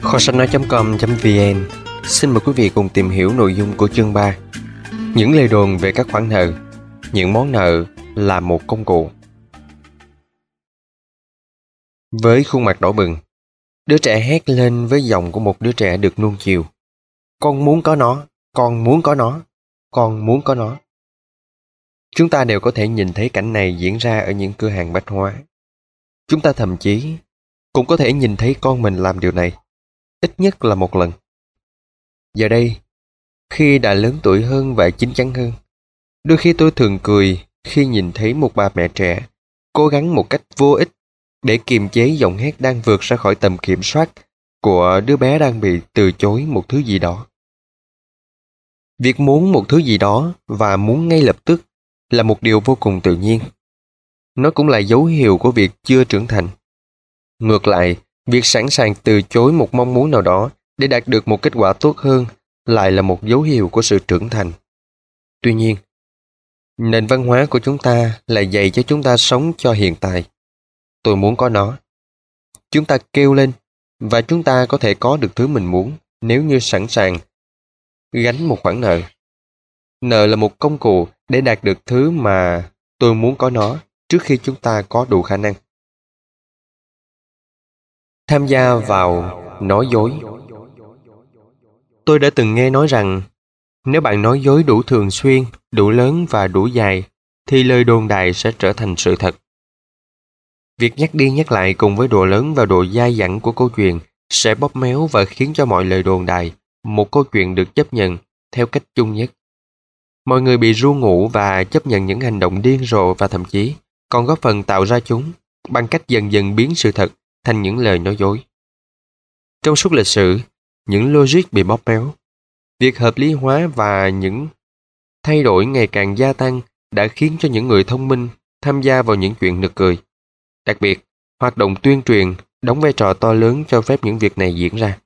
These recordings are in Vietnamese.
Kho sách nói.com.vn xin mời quý vị cùng tìm hiểu nội dung của chương 3. Những lời đồn về các khoản nợ, những món nợ là một công cụ. Với khuôn mặt đỏ bừng, đứa trẻ hét lên với giọng của một đứa trẻ được nuông chiều. Con muốn có nó, con muốn có nó, con muốn có nó. Chúng ta đều có thể nhìn thấy cảnh này diễn ra ở những cửa hàng bách hóa. Chúng ta thậm chí cũng có thể nhìn thấy con mình làm điều này, ít nhất là một lần. Giờ đây, khi đã lớn tuổi hơn và chín chắn hơn, đôi khi tôi thường cười khi nhìn thấy một bà mẹ trẻ cố gắng một cách vô ích để kiềm chế giọng hét đang vượt ra khỏi tầm kiểm soát của đứa bé đang bị từ chối một thứ gì đó. Việc muốn một thứ gì đó và muốn ngay lập tức là một điều vô cùng tự nhiên. Nó cũng là dấu hiệu của việc chưa trưởng thành. Ngược lại, việc sẵn sàng từ chối một mong muốn nào đó để đạt được một kết quả tốt hơn lại là một dấu hiệu của sự trưởng thành. Tuy nhiên, nền văn hóa của chúng ta lại dạy cho chúng ta sống cho hiện tại. Tôi muốn có nó. Chúng ta kêu lên và chúng ta có thể có được thứ mình muốn nếu như sẵn sàng gánh một khoản nợ. Nợ là một công cụ để đạt được thứ mà tôi muốn có nó trước khi chúng ta có đủ khả năng. Tham gia vào nói dối. Tôi đã từng nghe nói rằng nếu bạn nói dối đủ thường xuyên, đủ lớn và đủ dài thì lời đồn đại sẽ trở thành sự thật. Việc nhắc đi nhắc lại cùng với độ lớn và độ dai dẳng của câu chuyện sẽ bóp méo và khiến cho mọi lời đồn đại một câu chuyện được chấp nhận theo cách chung nhất. Mọi người bị ru ngủ và chấp nhận những hành động điên rồ và thậm chí còn góp phần tạo ra chúng bằng cách dần dần biến sự thật thành những lời nói dối. Trong suốt lịch sử, những logic bị bóp méo. Việc hợp lý hóa và những thay đổi ngày càng gia tăng đã khiến cho những người thông minh tham gia vào những chuyện nực cười. Đặc biệt, hoạt động tuyên truyền đóng vai trò to lớn cho phép những việc này diễn ra.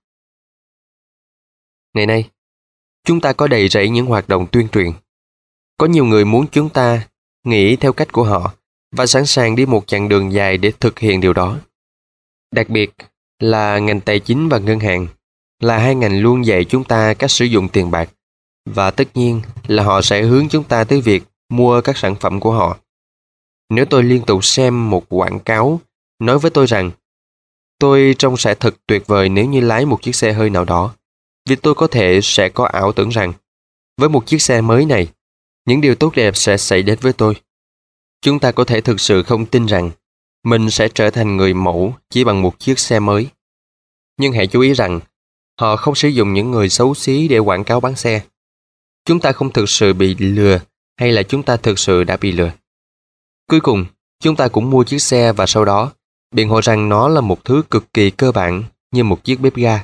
Ngày nay, chúng ta có đầy rẫy những hoạt động tuyên truyền. Có nhiều người muốn chúng ta nghĩ theo cách của họ và sẵn sàng đi một chặng đường dài để thực hiện điều đó. Đặc biệt là ngành tài chính và ngân hàng là hai ngành luôn dạy chúng ta cách sử dụng tiền bạc, và tất nhiên là họ sẽ hướng chúng ta tới việc mua các sản phẩm của họ. Nếu tôi liên tục xem một quảng cáo nói với tôi rằng tôi trông sẽ thật tuyệt vời nếu như lái một chiếc xe hơi nào đó, vì tôi có thể sẽ có ảo tưởng rằng với một chiếc xe mới này, những điều tốt đẹp sẽ xảy đến với tôi. Chúng ta có thể thực sự không tin rằng mình sẽ trở thành người mẫu chỉ bằng một chiếc xe mới. Nhưng hãy chú ý rằng họ không sử dụng những người xấu xí để quảng cáo bán xe. Chúng ta không thực sự bị lừa, hay là chúng ta thực sự đã bị lừa. Cuối cùng, chúng ta cũng mua chiếc xe và sau đó biện hộ rằng nó là một thứ cực kỳ cơ bản như một chiếc bếp ga.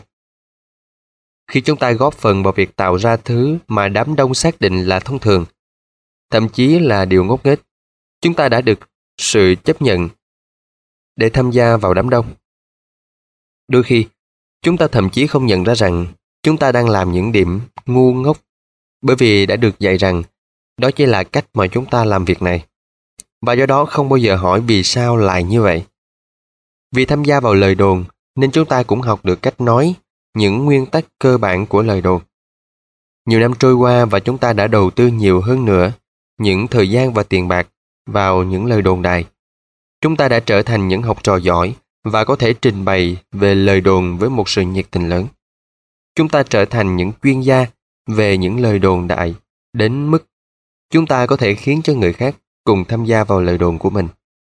Khi chúng ta góp phần vào việc tạo ra thứ mà đám đông xác định là thông thường, thậm chí là điều ngốc nghếch, chúng ta đã được sự chấp nhận để tham gia vào đám đông. Đôi khi, chúng ta thậm chí không nhận ra rằng chúng ta đang làm những điểm ngu ngốc, bởi vì đã được dạy rằng đó chỉ là cách mà chúng ta làm việc này, và do đó không bao giờ hỏi vì sao lại như vậy. Vì tham gia vào lời đồn nên chúng ta cũng học được cách nói những nguyên tắc cơ bản của lời đồn. Nhiều năm trôi qua và chúng ta đã đầu tư nhiều hơn nữa những thời gian và tiền bạc vào những lời đồn đại. Chúng ta đã trở thành những học trò giỏi và có thể trình bày về lời đồn với một sự nhiệt tình lớn. Chúng ta trở thành những chuyên gia về những lời đồn đại đến mức chúng ta có thể khiến cho người khác cùng tham gia vào lời đồn của mình.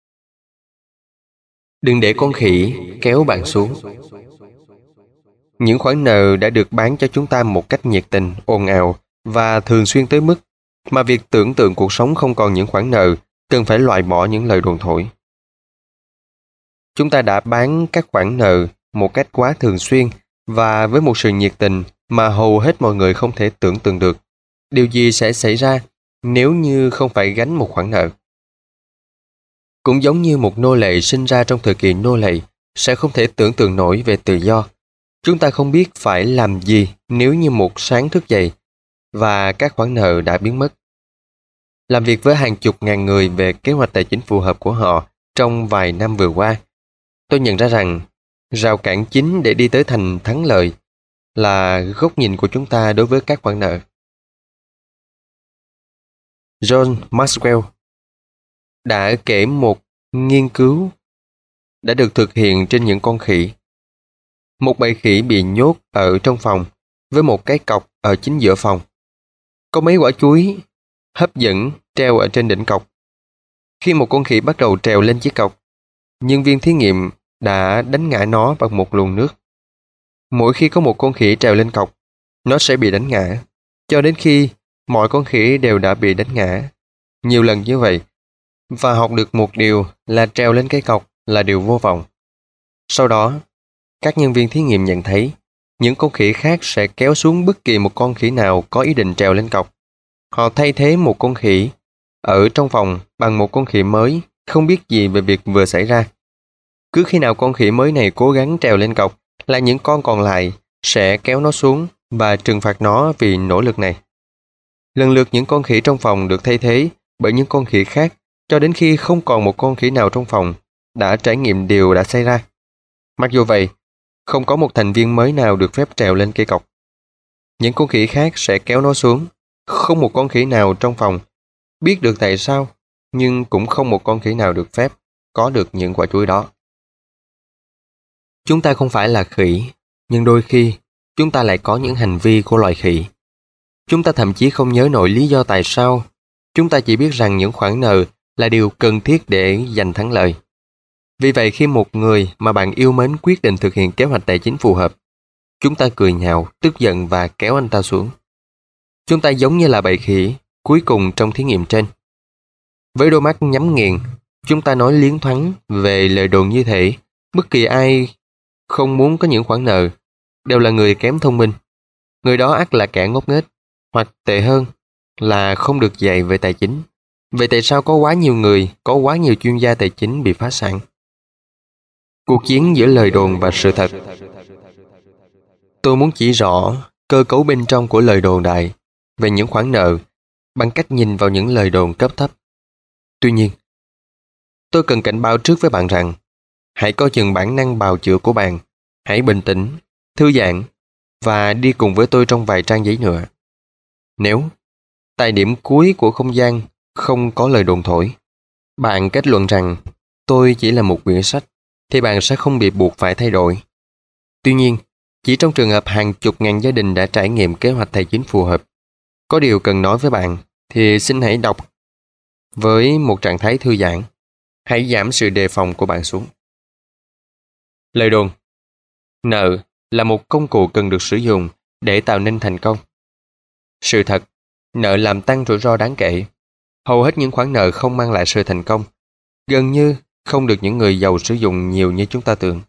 Đừng để con khỉ kéo bạn xuống. Những khoản nợ đã được bán cho chúng ta một cách nhiệt tình, ồn ào và thường xuyên tới mức mà việc tưởng tượng cuộc sống không còn những khoản nợ cần phải loại bỏ những lời đồn thổi. Chúng ta đã bán các khoản nợ một cách quá thường xuyên và với một sự nhiệt tình mà hầu hết mọi người không thể tưởng tượng được. Điều gì sẽ xảy ra nếu như không phải gánh một khoản nợ? Cũng giống như một nô lệ sinh ra trong thời kỳ nô lệ sẽ không thể tưởng tượng nổi về tự do. Chúng ta không biết phải làm gì nếu như một sáng thức dậy và các khoản nợ đã biến mất. Làm việc với hàng chục ngàn người về kế hoạch tài chính phù hợp của họ trong vài năm vừa qua, tôi nhận ra rằng Rào cản chính để đi tới thành thắng lợi là góc nhìn của chúng ta đối với các khoản nợ. John Maxwell đã kể một nghiên cứu đã được thực hiện trên những con khỉ. Một bầy khỉ bị nhốt ở trong phòng với một cái cọc ở chính giữa phòng. Có mấy quả chuối hấp dẫn treo ở trên đỉnh cọc. Khi một con khỉ bắt đầu trèo lên chiếc cọc, nhân viên thí nghiệm đã đánh ngã nó bằng một luồng nước. Mỗi khi có một con khỉ trèo lên cọc, nó sẽ bị đánh ngã, cho đến khi mọi con khỉ đều đã bị đánh ngã nhiều lần như vậy, và học được một điều là trèo lên cái cọc là điều vô vọng. Sau đó, các nhân viên thí nghiệm nhận thấy những con khỉ khác sẽ kéo xuống bất kỳ một con khỉ nào có ý định trèo lên cọc. Họ thay thế một con khỉ ở trong phòng bằng một con khỉ mới không biết gì về việc vừa xảy ra. Cứ khi nào con khỉ mới này cố gắng trèo lên cọc là những con còn lại sẽ kéo nó xuống và trừng phạt nó vì nỗ lực này. Lần lượt những con khỉ trong phòng được thay thế bởi những con khỉ khác cho đến khi không còn một con khỉ nào trong phòng đã trải nghiệm điều đã xảy ra. Mặc dù vậy, không có một thành viên mới nào được phép trèo lên cây cọc. Những con khỉ khác sẽ kéo nó xuống. Không một con khỉ nào trong phòng biết được tại sao, nhưng cũng không một con khỉ nào được phép có được những quả chuối đó. Chúng ta không phải là khỉ, nhưng đôi khi chúng ta lại có những hành vi của loài khỉ. Chúng ta thậm chí không nhớ nổi lý do tại sao. Chúng ta chỉ biết rằng những khoản nợ là điều cần thiết để giành thắng lợi. Vì vậy khi một người mà bạn yêu mến quyết định thực hiện kế hoạch tài chính phù hợp, chúng ta cười nhạo, tức giận và kéo anh ta xuống. Chúng ta giống như là bầy khỉ cuối cùng trong thí nghiệm trên. Với đôi mắt nhắm nghiền, chúng ta nói liến thoáng về lời đồn như thể bất kỳ ai không muốn có những khoản nợ đều là người kém thông minh. Người đó ắt là kẻ ngốc nghếch, hoặc tệ hơn là không được dạy về tài chính. Vậy tại sao có quá nhiều người, có quá nhiều chuyên gia tài chính bị phá sản? Cuộc chiến giữa lời đồn và sự thật. Tôi muốn chỉ rõ cơ cấu bên trong của lời đồn đại về những khoản nợ bằng cách nhìn vào những lời đồn cấp thấp. Tuy nhiên, tôi cần cảnh báo trước với bạn rằng hãy coi chừng bản năng bào chữa của bạn. Hãy bình tĩnh, thư giãn và đi cùng với tôi trong vài trang giấy nữa. Nếu tại điểm cuối của không gian không có lời đồn thổi, bạn kết luận rằng tôi chỉ là một quyển sách, thì bạn sẽ không bị buộc phải thay đổi. Tuy nhiên, chỉ trong trường hợp hàng chục ngàn gia đình đã trải nghiệm kế hoạch tài chính phù hợp, có điều cần nói với bạn, thì xin hãy đọc với một trạng thái thư giãn. Hãy giảm sự đề phòng của bạn xuống. Lời đồn. Nợ là một công cụ cần được sử dụng để tạo nên thành công. Sự thật, nợ làm tăng rủi ro đáng kể. Hầu hết những khoản nợ không mang lại sự thành công. Gần như không được những người giàu sử dụng nhiều như chúng ta tưởng.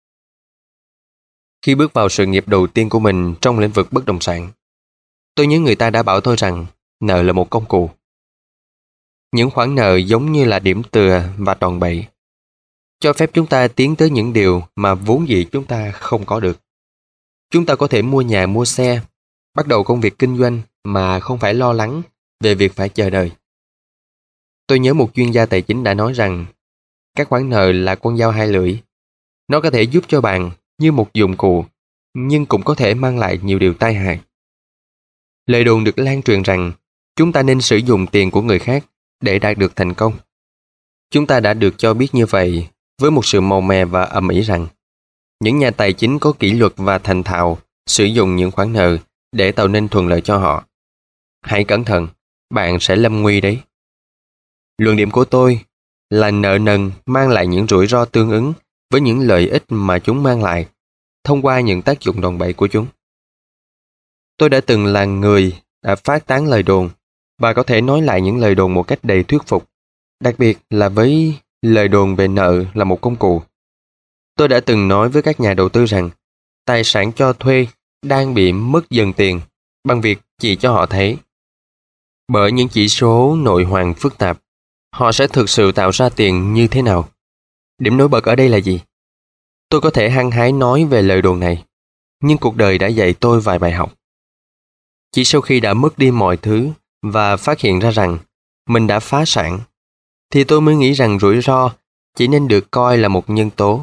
Khi bước vào sự nghiệp đầu tiên của mình trong lĩnh vực bất động sản, tôi nhớ người ta đã bảo tôi rằng nợ là một công cụ. Những khoản nợ giống như là điểm tựa và đòn bẩy, cho phép chúng ta tiến tới những điều mà vốn dĩ chúng ta không có được. Chúng ta có thể mua nhà, mua xe, bắt đầu công việc kinh doanh mà không phải lo lắng về việc phải chờ đợi. Tôi nhớ một chuyên gia tài chính đã nói rằng các khoản nợ là con dao hai lưỡi. Nó có thể giúp cho bạn như một dụng cụ, nhưng cũng có thể mang lại nhiều điều tai hại. Lời đồn được lan truyền rằng chúng ta nên sử dụng tiền của người khác để đạt được thành công. Chúng ta đã được cho biết như vậy với một sự màu mè và ầm ĩ rằng những nhà tài chính có kỷ luật và thành thạo sử dụng những khoản nợ để tạo nên thuận lợi cho họ. Hãy cẩn thận, bạn sẽ lâm nguy đấy. Luận điểm của tôi là nợ nần mang lại những rủi ro tương ứng với những lợi ích mà chúng mang lại thông qua những tác dụng đòn bẩy của chúng. Tôi đã từng là người đã phát tán lời đồn và có thể nói lại những lời đồn một cách đầy thuyết phục, đặc biệt là với lời đồn về nợ là một công cụ. Tôi đã từng nói với các nhà đầu tư rằng tài sản cho thuê đang bị mất dần tiền bằng việc chỉ cho họ thấy. Bởi những chỉ số nội hoàn phức tạp, họ sẽ thực sự tạo ra tiền như thế nào? Điểm nổi bật ở đây là gì? Tôi có thể hăng hái nói về lời đồn này, nhưng cuộc đời đã dạy tôi vài bài học. Chỉ sau khi đã mất đi mọi thứ và phát hiện ra rằng mình đã phá sản, thì tôi mới nghĩ rằng rủi ro chỉ nên được coi là một nhân tố,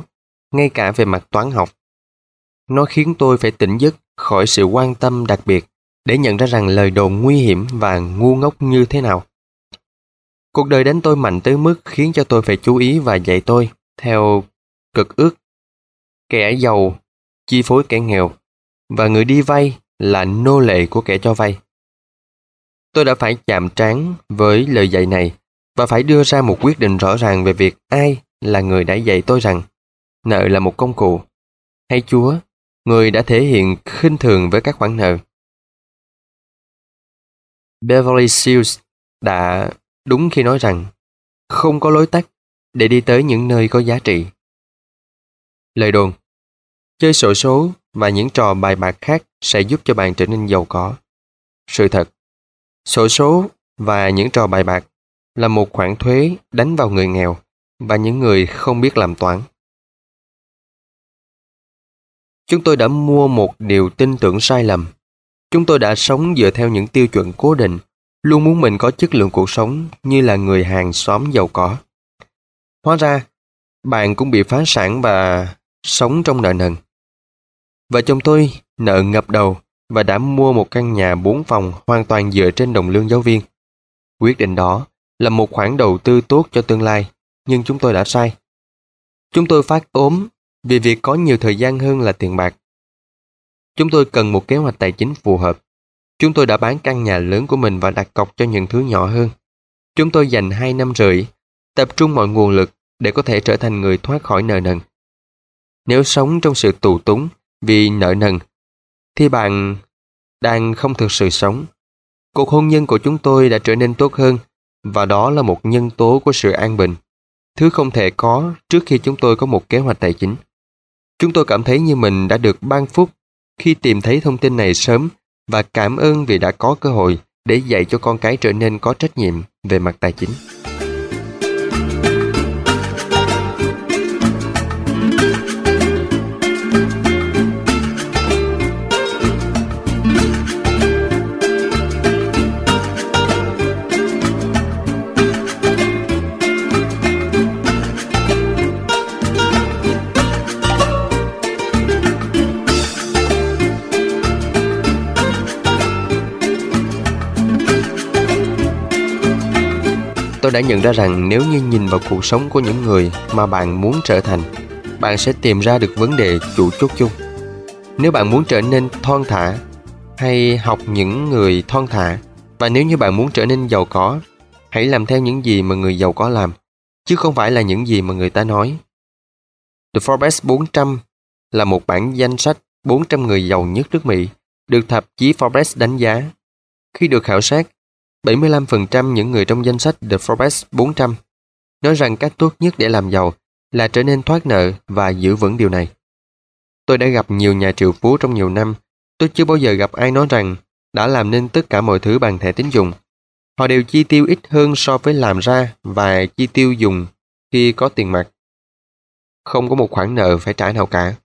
ngay cả về mặt toán học. Nó khiến tôi phải tỉnh giấc khỏi sự quan tâm đặc biệt để nhận ra rằng lời đồn nguy hiểm và ngu ngốc như thế nào. Cuộc đời đánh tôi mạnh tới mức khiến cho tôi phải chú ý và dạy tôi theo cực ước. Kẻ giàu chi phối kẻ nghèo, và người đi vay là nô lệ của kẻ cho vay. Tôi đã phải chạm trán với lời dạy này và phải đưa ra một quyết định rõ ràng về việc ai là người đã dạy tôi rằng nợ là một công cụ, hay Chúa, người đã thể hiện khinh thường với các khoản nợ. Beverly Sills đã đúng khi nói rằng không có lối tắt để đi tới những nơi có giá trị. Lời đồn, chơi xổ số và những trò bài bạc khác sẽ giúp cho bạn trở nên giàu có. Sự thật, xổ số và những trò bài bạc là một khoản thuế đánh vào người nghèo và những người không biết làm toán. Chúng tôi đã mua một điều tin tưởng sai lầm. Chúng tôi đã sống dựa theo những tiêu chuẩn cố định, luôn muốn mình có chất lượng cuộc sống như là người hàng xóm giàu có. Hóa ra, bạn cũng bị phá sản và sống trong nợ nần. Vợ chồng tôi nợ ngập đầu và đã mua một căn nhà 4 phòng hoàn toàn dựa trên đồng lương giáo viên. Quyết định đó là một khoản đầu tư tốt cho tương lai, nhưng chúng tôi đã sai. Chúng tôi phát ốm vì việc có nhiều thời gian hơn là tiền bạc. Chúng tôi cần một kế hoạch tài chính phù hợp. Chúng tôi đã bán căn nhà lớn của mình và đặt cọc cho những thứ nhỏ hơn. Chúng tôi dành 2 năm rưỡi, tập trung mọi nguồn lực để có thể trở thành người thoát khỏi nợ nần. Nếu sống trong sự tù túng vì nợ nần, thì bạn đang không thực sự sống. Cuộc hôn nhân của chúng tôi đã trở nên tốt hơn, và đó là một nhân tố của sự an bình, thứ không thể có trước khi chúng tôi có một kế hoạch tài chính. Chúng tôi cảm thấy như mình đã được ban phúc khi tìm thấy thông tin này sớm và cảm ơn vì đã có cơ hội để dạy cho con cái trở nên có trách nhiệm về mặt tài chính. Tôi đã nhận ra rằng nếu như nhìn vào cuộc sống của những người mà bạn muốn trở thành, bạn sẽ tìm ra được vấn đề chủ chốt chung. Nếu bạn muốn trở nên thon thả, hãy học những người thon thả. Và nếu như bạn muốn trở nên giàu có, hãy làm theo những gì mà người giàu có làm, chứ không phải là những gì mà người ta nói. The Forbes 400 là một bản danh sách 400 người giàu nhất nước Mỹ, được tạp chí Forbes đánh giá. Khi được khảo sát, 75% những người trong danh sách The Forbes 400 nói rằng cách tốt nhất để làm giàu là trở nên thoát nợ và giữ vững điều này. Tôi đã gặp nhiều nhà triệu phú trong nhiều năm. Tôi chưa bao giờ gặp ai nói rằng đã làm nên tất cả mọi thứ bằng thẻ tín dụng. Họ đều chi tiêu ít hơn so với làm ra và chi tiêu dùng khi có tiền mặt. Không có một khoản nợ phải trả nào cả.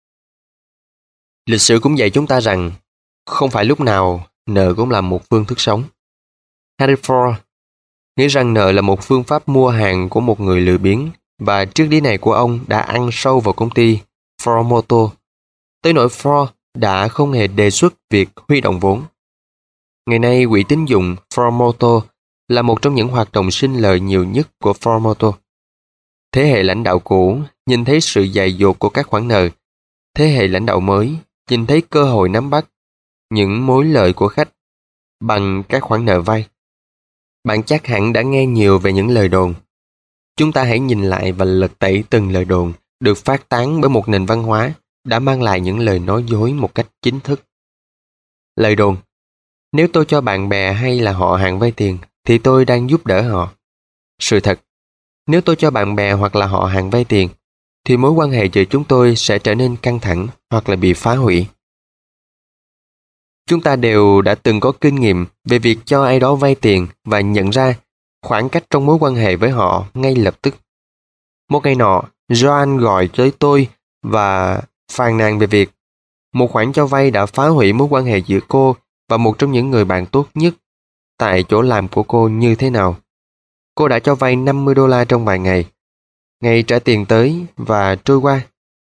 Lịch sử cũng dạy chúng ta rằng không phải lúc nào nợ cũng là một phương thức sống. Henry Ford nghĩ rằng nợ là một phương pháp mua hàng của một người lười biếng, và triết lý này của ông đã ăn sâu vào công ty Ford Motor, tới nỗi Ford đã không hề đề xuất việc huy động vốn. Ngày nay, quỹ tín dụng Ford Motor là một trong những hoạt động sinh lợi nhiều nhất của Ford Motor. Thế hệ lãnh đạo cũ nhìn thấy sự dại dột của các khoản nợ. Thế hệ lãnh đạo mới nhìn thấy cơ hội nắm bắt những mối lợi của khách bằng các khoản nợ vay. Bạn chắc hẳn đã nghe nhiều về những lời đồn. Chúng ta hãy nhìn lại và lật tẩy từng lời đồn được phát tán bởi một nền văn hóa đã mang lại những lời nói dối một cách chính thức. Lời đồn: nếu tôi cho bạn bè hay là họ hàng vay tiền, thì tôi đang giúp đỡ họ. Sự thật: nếu tôi cho bạn bè hoặc là họ hàng vay tiền, thì mối quan hệ giữa chúng tôi sẽ trở nên căng thẳng hoặc là bị phá hủy. Chúng ta đều đã từng có kinh nghiệm về việc cho ai đó vay tiền và nhận ra khoảng cách trong mối quan hệ với họ ngay lập tức. Một ngày nọ, Joan gọi tới tôi và phàn nàn về việc một khoản cho vay đã phá hủy mối quan hệ giữa cô và một trong những người bạn tốt nhất tại chỗ làm của cô như thế nào. Cô đã cho vay $50 trong vài ngày. Ngày trả tiền tới và trôi qua,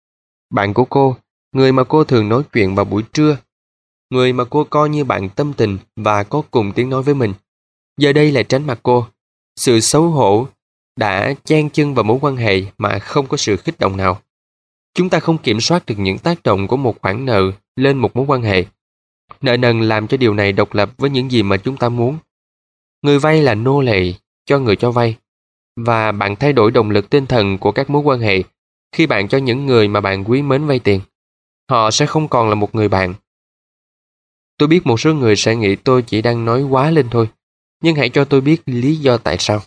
Bạn của cô, người mà cô thường nói chuyện vào buổi trưa, người mà cô coi như bạn tâm tình và có cùng tiếng nói với mình, giờ đây lại tránh mặt cô. Sự xấu hổ đã chen chân vào mối quan hệ mà không có sự khích động nào. Chúng ta không kiểm soát được những tác động của một khoản nợ lên một mối quan hệ. Nợ nần làm cho điều này độc lập với những gì mà chúng ta muốn. Người vay là nô lệ cho người cho vay, và bạn thay đổi động lực tinh thần của các mối quan hệ khi bạn cho những người mà bạn quý mến vay tiền. Họ sẽ không còn là một người bạn. Tôi biết một số người sẽ nghĩ tôi chỉ đang nói quá lên thôi, nhưng hãy cho tôi biết lý do tại sao.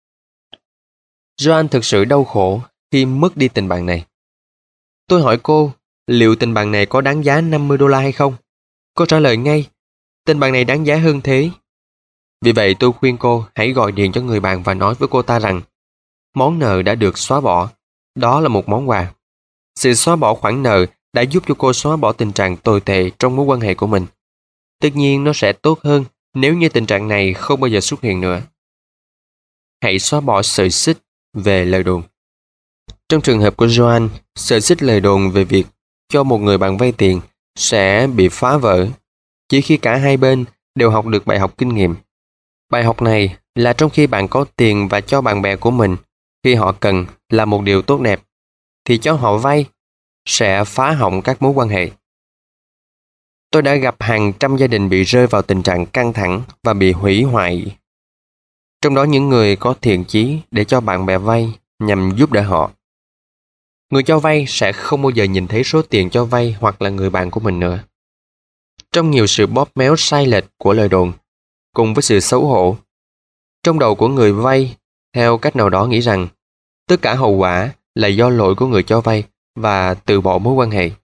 Joan thực sự đau khổ khi mất đi tình bạn này. Tôi hỏi cô, liệu tình bạn này có đáng giá $50 hay không? Cô trả lời ngay, tình bạn này đáng giá hơn thế. Vì vậy tôi khuyên cô hãy gọi điện cho người bạn và nói với cô ta rằng món nợ đã được xóa bỏ. Đó là một món quà. Sự xóa bỏ khoản nợ đã giúp cho cô xóa bỏ tình trạng tồi tệ trong mối quan hệ của mình. Tất nhiên nó sẽ tốt hơn nếu như tình trạng này không bao giờ xuất hiện nữa. Hãy xóa bỏ sợi xích về lời đồn. Trong trường hợp của Joan, sợi xích lời đồn về việc cho một người bạn vay tiền sẽ bị phá vỡ chỉ khi cả hai bên đều học được bài học kinh nghiệm. Bài học này là trong khi bạn có tiền và cho bạn bè của mình khi họ cần là một điều tốt đẹp, thì cho họ vay sẽ phá hỏng các mối quan hệ. Tôi đã gặp hàng trăm gia đình bị rơi vào tình trạng căng thẳng và bị hủy hoại. Trong đó những người có thiện chí để cho bạn bè vay nhằm giúp đỡ họ. Người cho vay sẽ không bao giờ nhìn thấy số tiền cho vay hoặc là người bạn của mình nữa. Trong nhiều sự bóp méo sai lệch của lời đồn, cùng với sự xấu hổ, trong đầu của người vay theo cách nào đó nghĩ rằng tất cả hậu quả là do lỗi của người cho vay và từ bỏ mối quan hệ.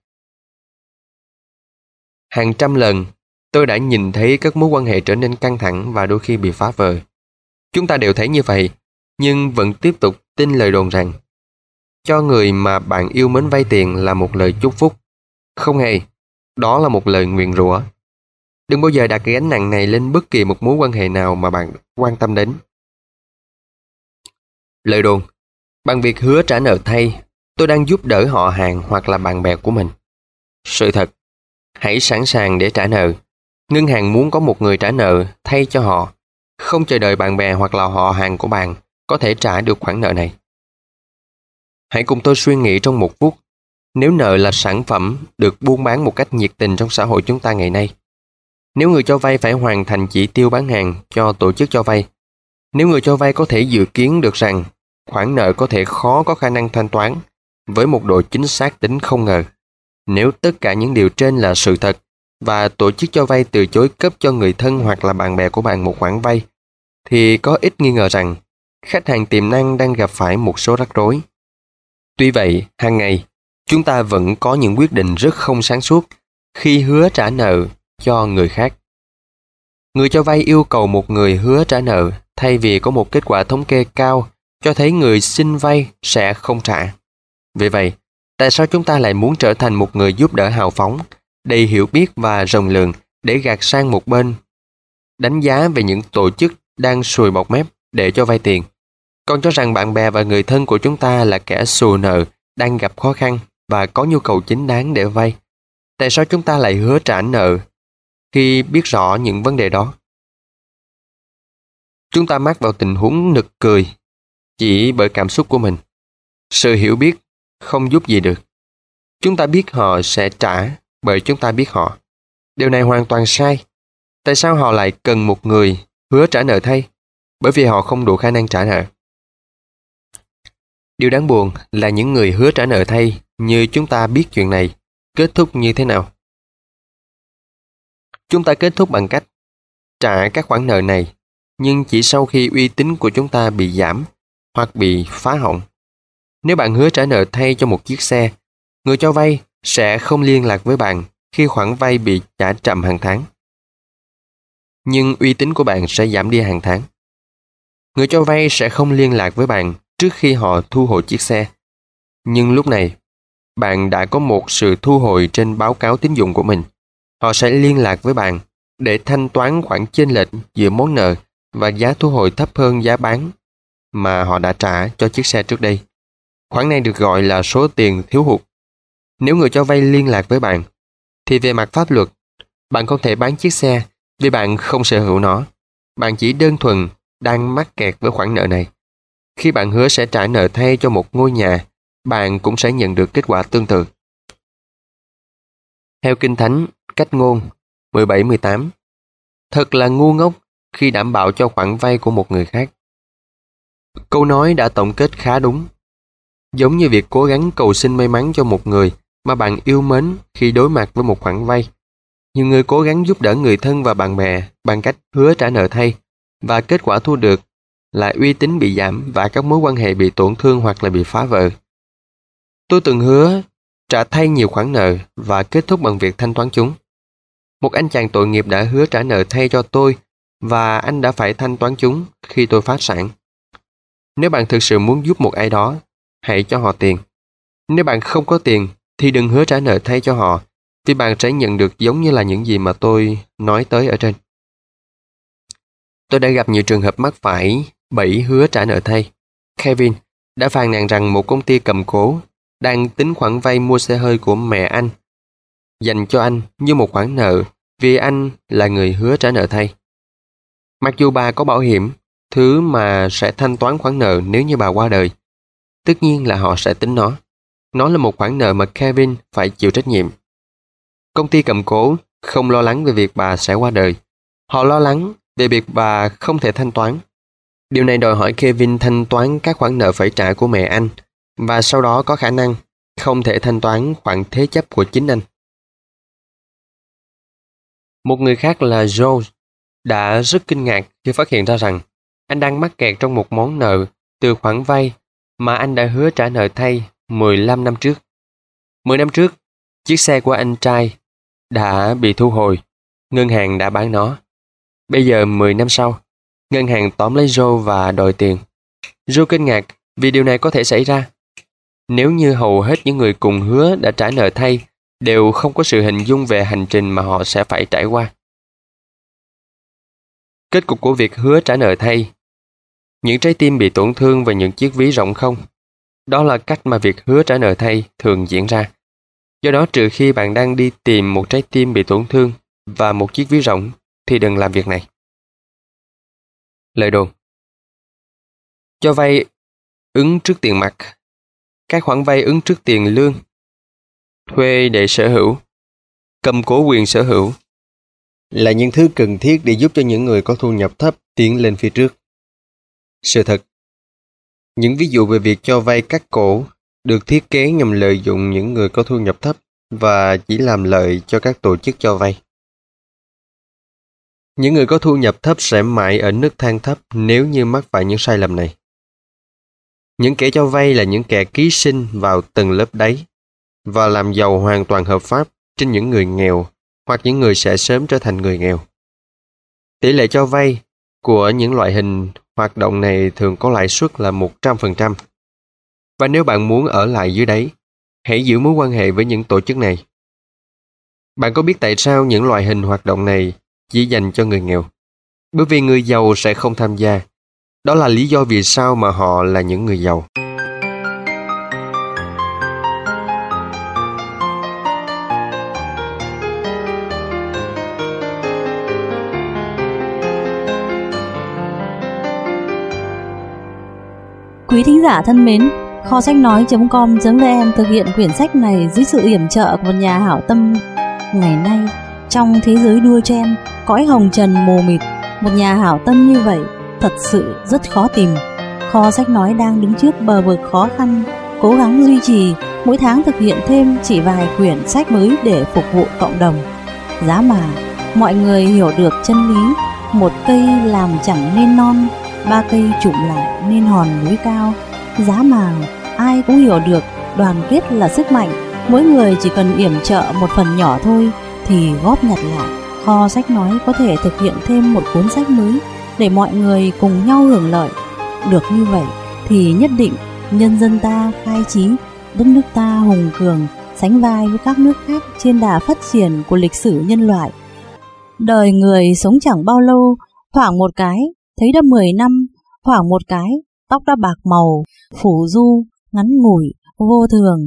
Hàng trăm lần, tôi đã nhìn thấy các mối quan hệ trở nên căng thẳng và đôi khi bị phá vỡ. Chúng ta đều thấy như vậy, nhưng vẫn tiếp tục tin lời đồn rằng cho người mà bạn yêu mến vay tiền là một lời chúc phúc. Không hề, đó là một lời nguyền rủa. Đừng bao giờ đặt cái gánh nặng này lên bất kỳ một mối quan hệ nào mà bạn quan tâm đến. Lời đồn, bằng việc hứa trả nợ thay, tôi đang giúp đỡ họ hàng hoặc là bạn bè của mình. Sự thật, hãy sẵn sàng để trả nợ. Ngân hàng muốn có một người trả nợ thay cho họ, không chờ đợi bạn bè hoặc là họ hàng của bạn có thể trả được khoản nợ này. Hãy cùng tôi suy nghĩ trong một phút. Nếu nợ là sản phẩm được buôn bán một cách nhiệt tình trong xã hội chúng ta ngày nay, nếu người cho vay phải hoàn thành chỉ tiêu bán hàng cho tổ chức cho vay, nếu người cho vay có thể dự kiến được rằng khoản nợ có thể khó có khả năng thanh toán với một độ chính xác đến không ngờ, nếu tất cả những điều trên là sự thật và tổ chức cho vay từ chối cấp cho người thân hoặc là bạn bè của bạn một khoản vay, thì có ít nghi ngờ rằng khách hàng tiềm năng đang gặp phải một số rắc rối. Tuy vậy, hàng ngày, chúng ta vẫn có những quyết định rất không sáng suốt khi hứa trả nợ cho người khác. Người cho vay yêu cầu một người hứa trả nợ thay vì có một kết quả thống kê cao cho thấy người xin vay sẽ không trả. Vì vậy, tại sao chúng ta lại muốn trở thành một người giúp đỡ hào phóng, đầy hiểu biết và rộng lượng để gạt sang một bên, đánh giá về những tổ chức đang sùi bọt mép để cho vay tiền, còn cho rằng bạn bè và người thân của chúng ta là kẻ xù nợ đang gặp khó khăn và có nhu cầu chính đáng để vay? Tại sao chúng ta lại hứa trả nợ khi biết rõ những vấn đề đó? Chúng ta mắc vào tình huống nực cười chỉ bởi cảm xúc của mình. Sự hiểu biết không giúp gì được. Chúng ta biết họ sẽ trả bởi chúng ta biết họ. Điều này hoàn toàn sai. Tại sao họ lại cần một người hứa trả nợ thay? Bởi vì họ không đủ khả năng trả nợ. Điều đáng buồn là những người hứa trả nợ thay như chúng ta biết chuyện này kết thúc như thế nào. Chúng ta kết thúc bằng cách trả các khoản nợ này, nhưng chỉ sau khi uy tín của chúng ta bị giảm hoặc bị phá hỏng. Nếu bạn hứa trả nợ thay cho một chiếc xe, người cho vay sẽ không liên lạc với bạn khi khoản vay bị trả chậm hàng tháng. Nhưng uy tín của bạn sẽ giảm đi hàng tháng. Người cho vay sẽ không liên lạc với bạn trước khi họ thu hồi chiếc xe. Nhưng lúc này, bạn đã có một sự thu hồi trên báo cáo tín dụng của mình. Họ sẽ liên lạc với bạn để thanh toán khoản chênh lệch giữa món nợ và giá thu hồi thấp hơn giá bán mà họ đã trả cho chiếc xe trước đây. Khoản này được gọi là số tiền thiếu hụt. Nếu người cho vay liên lạc với bạn, thì về mặt pháp luật, bạn không thể bán chiếc xe vì bạn không sở hữu nó. Bạn chỉ đơn thuần đang mắc kẹt với khoản nợ này. Khi bạn hứa sẽ trả nợ thay cho một ngôi nhà, bạn cũng sẽ nhận được kết quả tương tự. Theo Kinh Thánh, Cách Ngôn 17-18, thật là ngu ngốc khi đảm bảo cho khoản vay của một người khác. Câu nói đã tổng kết khá đúng. Giống như việc cố gắng cầu xin may mắn cho một người mà bạn yêu mến khi đối mặt với một khoản vay. Nhiều người cố gắng giúp đỡ người thân và bạn bè bằng cách hứa trả nợ thay, và kết quả thu được là uy tín bị giảm và các mối quan hệ bị tổn thương hoặc là bị phá vỡ. Tôi từng hứa trả thay nhiều khoản nợ và kết thúc bằng việc thanh toán chúng. Một anh chàng tội nghiệp đã hứa trả nợ thay cho tôi và anh đã phải thanh toán chúng khi tôi phá sản. Nếu bạn thực sự muốn giúp một ai đó, hãy cho họ tiền. Nếu bạn không có tiền thì đừng hứa trả nợ thay cho họ, vì bạn sẽ nhận được giống như là những gì mà tôi nói tới ở trên. Tôi đã gặp nhiều trường hợp mắc phải bẫy hứa trả nợ thay. Kevin đã phàn nàn rằng một công ty cầm cố đang tính khoản vay mua xe hơi của mẹ anh dành cho anh như một khoản nợ vì anh là người hứa trả nợ thay. Mặc dù bà có bảo hiểm, thứ mà sẽ thanh toán khoản nợ nếu như bà qua đời, tất nhiên là họ sẽ tính nó. Nó là một khoản nợ mà Kevin phải chịu trách nhiệm. Công ty cầm cố không lo lắng về việc bà sẽ qua đời. Họ lo lắng về việc bà không thể thanh toán. Điều này đòi hỏi Kevin thanh toán các khoản nợ phải trả của mẹ anh, và sau đó có khả năng không thể thanh toán khoản thế chấp của chính anh. Một người khác là Joe đã rất kinh ngạc khi phát hiện ra rằng anh đang mắc kẹt trong một món nợ từ khoản vay mà anh đã hứa trả nợ thay 15 năm trước. 10 năm trước, chiếc xe của anh trai đã bị thu hồi, ngân hàng đã bán nó. Bây giờ 10 năm sau, ngân hàng tóm lấy Joe và đòi tiền. Joe kinh ngạc vì điều này có thể xảy ra. Nếu như hầu hết những người cùng hứa đã trả nợ thay đều không có sự hình dung về hành trình mà họ sẽ phải trải qua. Kết cục của việc hứa trả nợ thay: những trái tim bị tổn thương và những chiếc ví rỗng không. Đó là cách mà việc hứa trả nợ thay thường diễn ra. Do đó, trừ khi bạn đang đi tìm một trái tim bị tổn thương và một chiếc ví rỗng, thì đừng làm việc này. Lời đồn: cho vay ứng trước tiền mặt, các khoản vay ứng trước tiền lương, thuê để sở hữu, cầm cố quyền sở hữu là những thứ cần thiết để giúp cho những người có thu nhập thấp tiến lên phía trước. Sự thật: những ví dụ về việc cho vay cắt cổ được thiết kế nhằm lợi dụng những người có thu nhập thấp và chỉ làm lợi cho các tổ chức cho vay. Những người có thu nhập thấp sẽ mãi ở nấc thang thấp nếu như mắc phải những sai lầm này. Những kẻ cho vay là những kẻ ký sinh vào tầng lớp đáy và làm giàu hoàn toàn hợp pháp trên những người nghèo hoặc những người sẽ sớm trở thành người nghèo. Tỷ lệ cho vay của những loại hình hoạt động này thường có lãi suất là 100%. Và nếu bạn muốn ở lại dưới đáy, hãy giữ mối quan hệ với những tổ chức này. Bạn có biết tại sao những loại hình hoạt động này chỉ dành cho người nghèo? Bởi vì người giàu sẽ không tham gia. Đó là lý do vì sao mà họ là những người giàu. Quý thính giả thân mến, kho sách nói.com.vn thực hiện quyển sách này dưới sự yểm trợ của một nhà hảo tâm. Ngày nay, trong thế giới đua chen, cõi hồng trần mù mịt, một nhà hảo tâm như vậy thật sự rất khó tìm. Kho sách nói đang đứng trước bờ vực khó khăn, cố gắng duy trì, mỗi tháng thực hiện thêm chỉ vài quyển sách mới để phục vụ cộng đồng. Giá mà mọi người hiểu được chân lý, một cây làm chẳng nên non, ba cây chụm lại nên hòn núi cao. Giá mà ai cũng hiểu được đoàn kết là sức mạnh, mỗi người chỉ cần yểm trợ một phần nhỏ thôi thì góp nhặt lại, kho sách nói có thể thực hiện thêm một cuốn sách mới để mọi người cùng nhau hưởng lợi. Được như vậy thì nhất định nhân dân ta khai trí, đất nước ta hùng cường, sánh vai với các nước khác trên đà phát triển của lịch sử nhân loại. Đời người sống chẳng bao lâu, thoảng một cái thấy đã 10 năm, thoảng một cái tóc đã bạc màu, phủ du, ngắn ngủi, vô thường.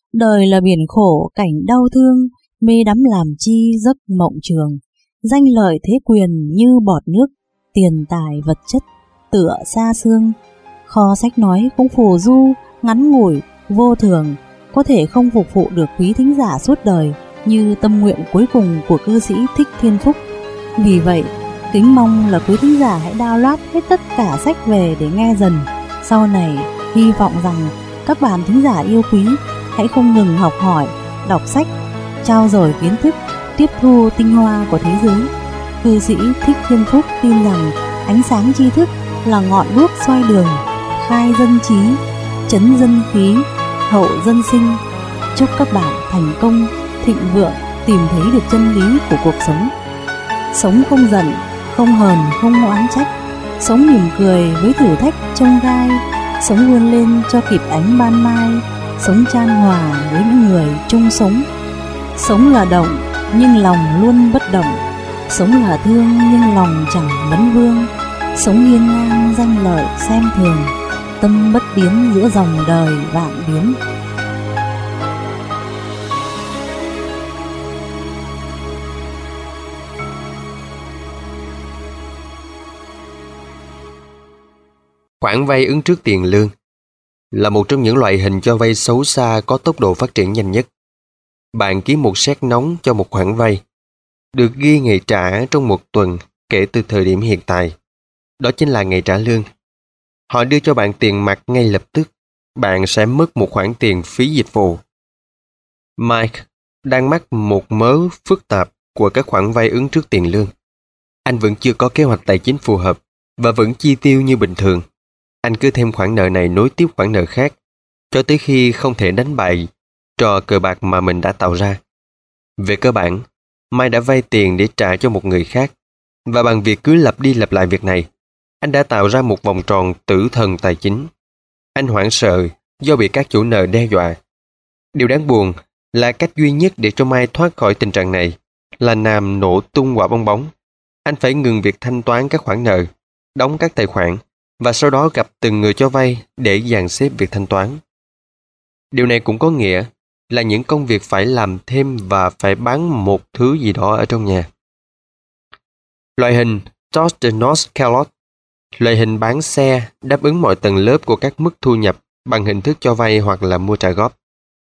Đời là biển khổ, cảnh đau thương, mê đắm làm chi giấc mộng trường. Danh lợi thế quyền như bọt nước, tiền tài vật chất tựa xa xương. Kho sách nói cũng phù du, ngắn ngủi, vô thường, có thể không phục vụ được quý thính giả suốt đời như tâm nguyện cuối cùng của cư sĩ Thích Thiên Phúc. Vì vậy, kính mong là quý thính giả hãy download hết tất cả sách về để nghe dần. Sau này, hy vọng rằng các bạn thính giả yêu quý hãy không ngừng học hỏi, đọc sách, trau dồi kiến thức, tiếp thu tinh hoa của thế giới. Cư sĩ Thích Thiên Phúc tin rằng ánh sáng tri thức là ngọn đuốc soi đường, khai dân trí, trấn dân khí, hậu dân sinh. Chúc các bạn thành công, thịnh vượng, tìm thấy được chân lý của cuộc sống. Sống không giận, không hờn, không oán trách. Sống mỉm cười với thử thách chông gai. Sống vươn lên cho kịp ánh ban mai. Sống chan hòa với những người chung sống. Sống là động, nhưng lòng luôn bất động. Sống là thương, nhưng lòng chẳng vấn vương. Sống hiên ngang danh lợi xem thường. Tâm bất biến giữa dòng đời vạn biến. Khoản vay ứng trước tiền lương là một trong những loại hình cho vay xấu xa có tốc độ phát triển nhanh nhất. Bạn ký một séc nóng cho một khoản vay, được ghi ngày trả trong một tuần kể từ thời điểm hiện tại. Đó chính là ngày trả lương. Họ đưa cho bạn tiền mặt ngay lập tức. Bạn sẽ mất một khoản tiền phí dịch vụ. Mike đang mắc một mớ phức tạp của các khoản vay ứng trước tiền lương. Anh vẫn chưa có kế hoạch tài chính phù hợp và vẫn chi tiêu như bình thường. Anh cứ thêm khoản nợ này nối tiếp khoản nợ khác, cho tới khi không thể đánh bại trò cờ bạc mà mình đã tạo ra. Về cơ bản, Mai đã vay tiền để trả cho một người khác, và bằng việc cứ lặp đi lặp lại việc này, anh đã tạo ra một vòng tròn tử thần tài chính. Anh hoảng sợ do bị các chủ nợ đe dọa. Điều đáng buồn là cách duy nhất để cho Mai thoát khỏi tình trạng này là làm nổ tung quả bong bóng. Anh phải ngừng việc thanh toán các khoản nợ, đóng các tài khoản, và sau đó gặp từng người cho vay để dàn xếp việc thanh toán. Điều này cũng có nghĩa là những công việc phải làm thêm và phải bán một thứ gì đó ở trong nhà. Loại hình Toss the North Carrot, loại hình bán xe đáp ứng mọi tầng lớp của các mức thu nhập bằng hình thức cho vay hoặc là mua trả góp.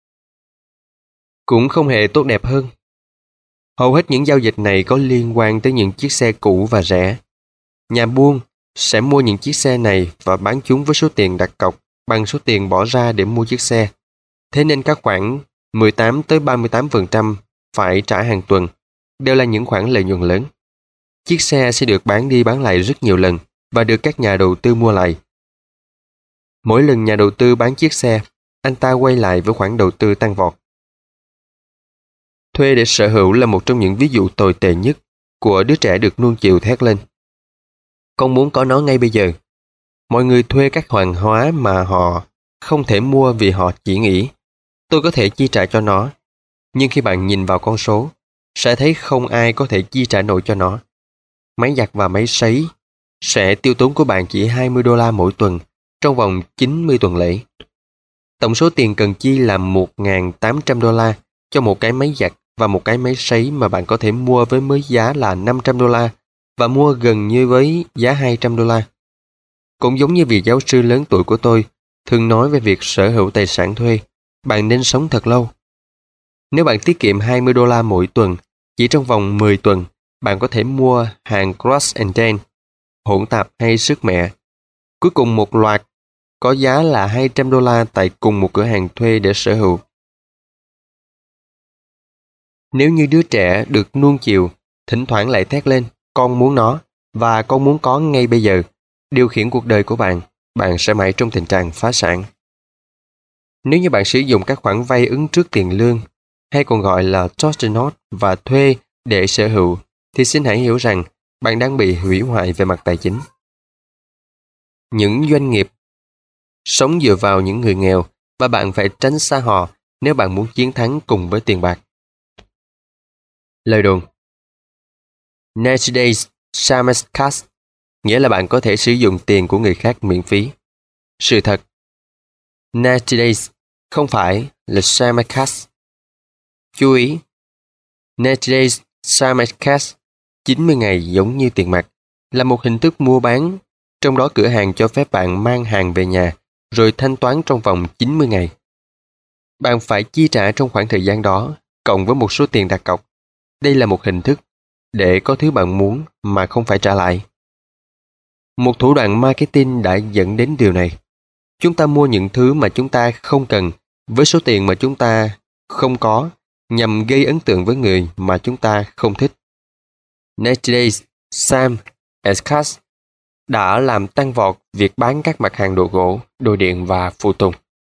Cũng không hề tốt đẹp hơn. Hầu hết những giao dịch này có liên quan tới những chiếc xe cũ và rẻ. Nhà buôn sẽ mua những chiếc xe này và bán chúng với số tiền đặt cọc bằng số tiền bỏ ra để mua chiếc xe. Thế nên các khoản 18-38% phải trả hàng tuần đều là những khoản lợi nhuận lớn. Chiếc xe sẽ được bán đi bán lại rất nhiều lần và được các nhà đầu tư mua lại. Mỗi lần nhà đầu tư bán chiếc xe, anh ta quay lại với khoản đầu tư tăng vọt. Thuê để sở hữu là một trong những ví dụ tồi tệ nhất của đứa trẻ được nuông chiều thét lên: "Con muốn có nó ngay bây giờ." Mọi người thuê các hàng hóa mà họ không thể mua vì họ chỉ nghĩ tôi có thể chi trả cho nó. Nhưng khi bạn nhìn vào con số, sẽ thấy không ai có thể chi trả nổi cho nó. Máy giặt và máy sấy sẽ tiêu tốn của bạn chỉ $20 mỗi tuần trong vòng 90 tuần lễ. Tổng số tiền cần chi là $1.800 cho một cái máy giặt và một cái máy sấy mà bạn có thể mua với mới giá là $500 và mua gần như với giá $200. Cũng giống như vị giáo sư lớn tuổi của tôi thường nói về việc sở hữu tài sản thuê, bạn nên sống thật lâu. Nếu bạn tiết kiệm $20 mỗi tuần, chỉ trong vòng 10 tuần, bạn có thể mua hàng Cross and Chain, hỗn tạp hay sức mẻ. Cuối cùng một loạt có giá là $200 tại cùng một cửa hàng thuê để sở hữu. Nếu như đứa trẻ được nuông chiều, thỉnh thoảng lại thét lên, con muốn nó, và con muốn có ngay bây giờ, điều khiển cuộc đời của bạn, bạn sẽ mãi trong tình trạng phá sản. Nếu như bạn sử dụng các khoản vay ứng trước tiền lương, hay còn gọi là Toss the North và thuê để sở hữu, thì xin hãy hiểu rằng bạn đang bị hủy hoại về mặt tài chính. Những doanh nghiệp sống dựa vào những người nghèo và bạn phải tránh xa họ nếu bạn muốn chiến thắng cùng với tiền bạc. Lời đồn: Nowadays, Shames Cash, nghĩa là bạn có thể sử dụng tiền của người khác miễn phí. Sự thật: Nowadays không phải là Samarkand. Chú ý, 90 Days Samarkand, 90 ngày giống như tiền mặt, là một hình thức mua bán, trong đó cửa hàng cho phép bạn mang hàng về nhà rồi thanh toán trong vòng 90 ngày. Bạn phải chi trả trong khoảng thời gian đó, cộng với một số tiền đặt cọc. Đây là một hình thức để có thứ bạn muốn mà không phải trả lại. Một thủ đoạn marketing đã dẫn đến điều này. Chúng ta mua những thứ mà chúng ta không cần với số tiền mà chúng ta không có, nhằm gây ấn tượng với người mà chúng ta không thích. 90 Days Samarkand đã làm tăng vọt việc bán các mặt hàng đồ gỗ, đồ điện và phụ tùng.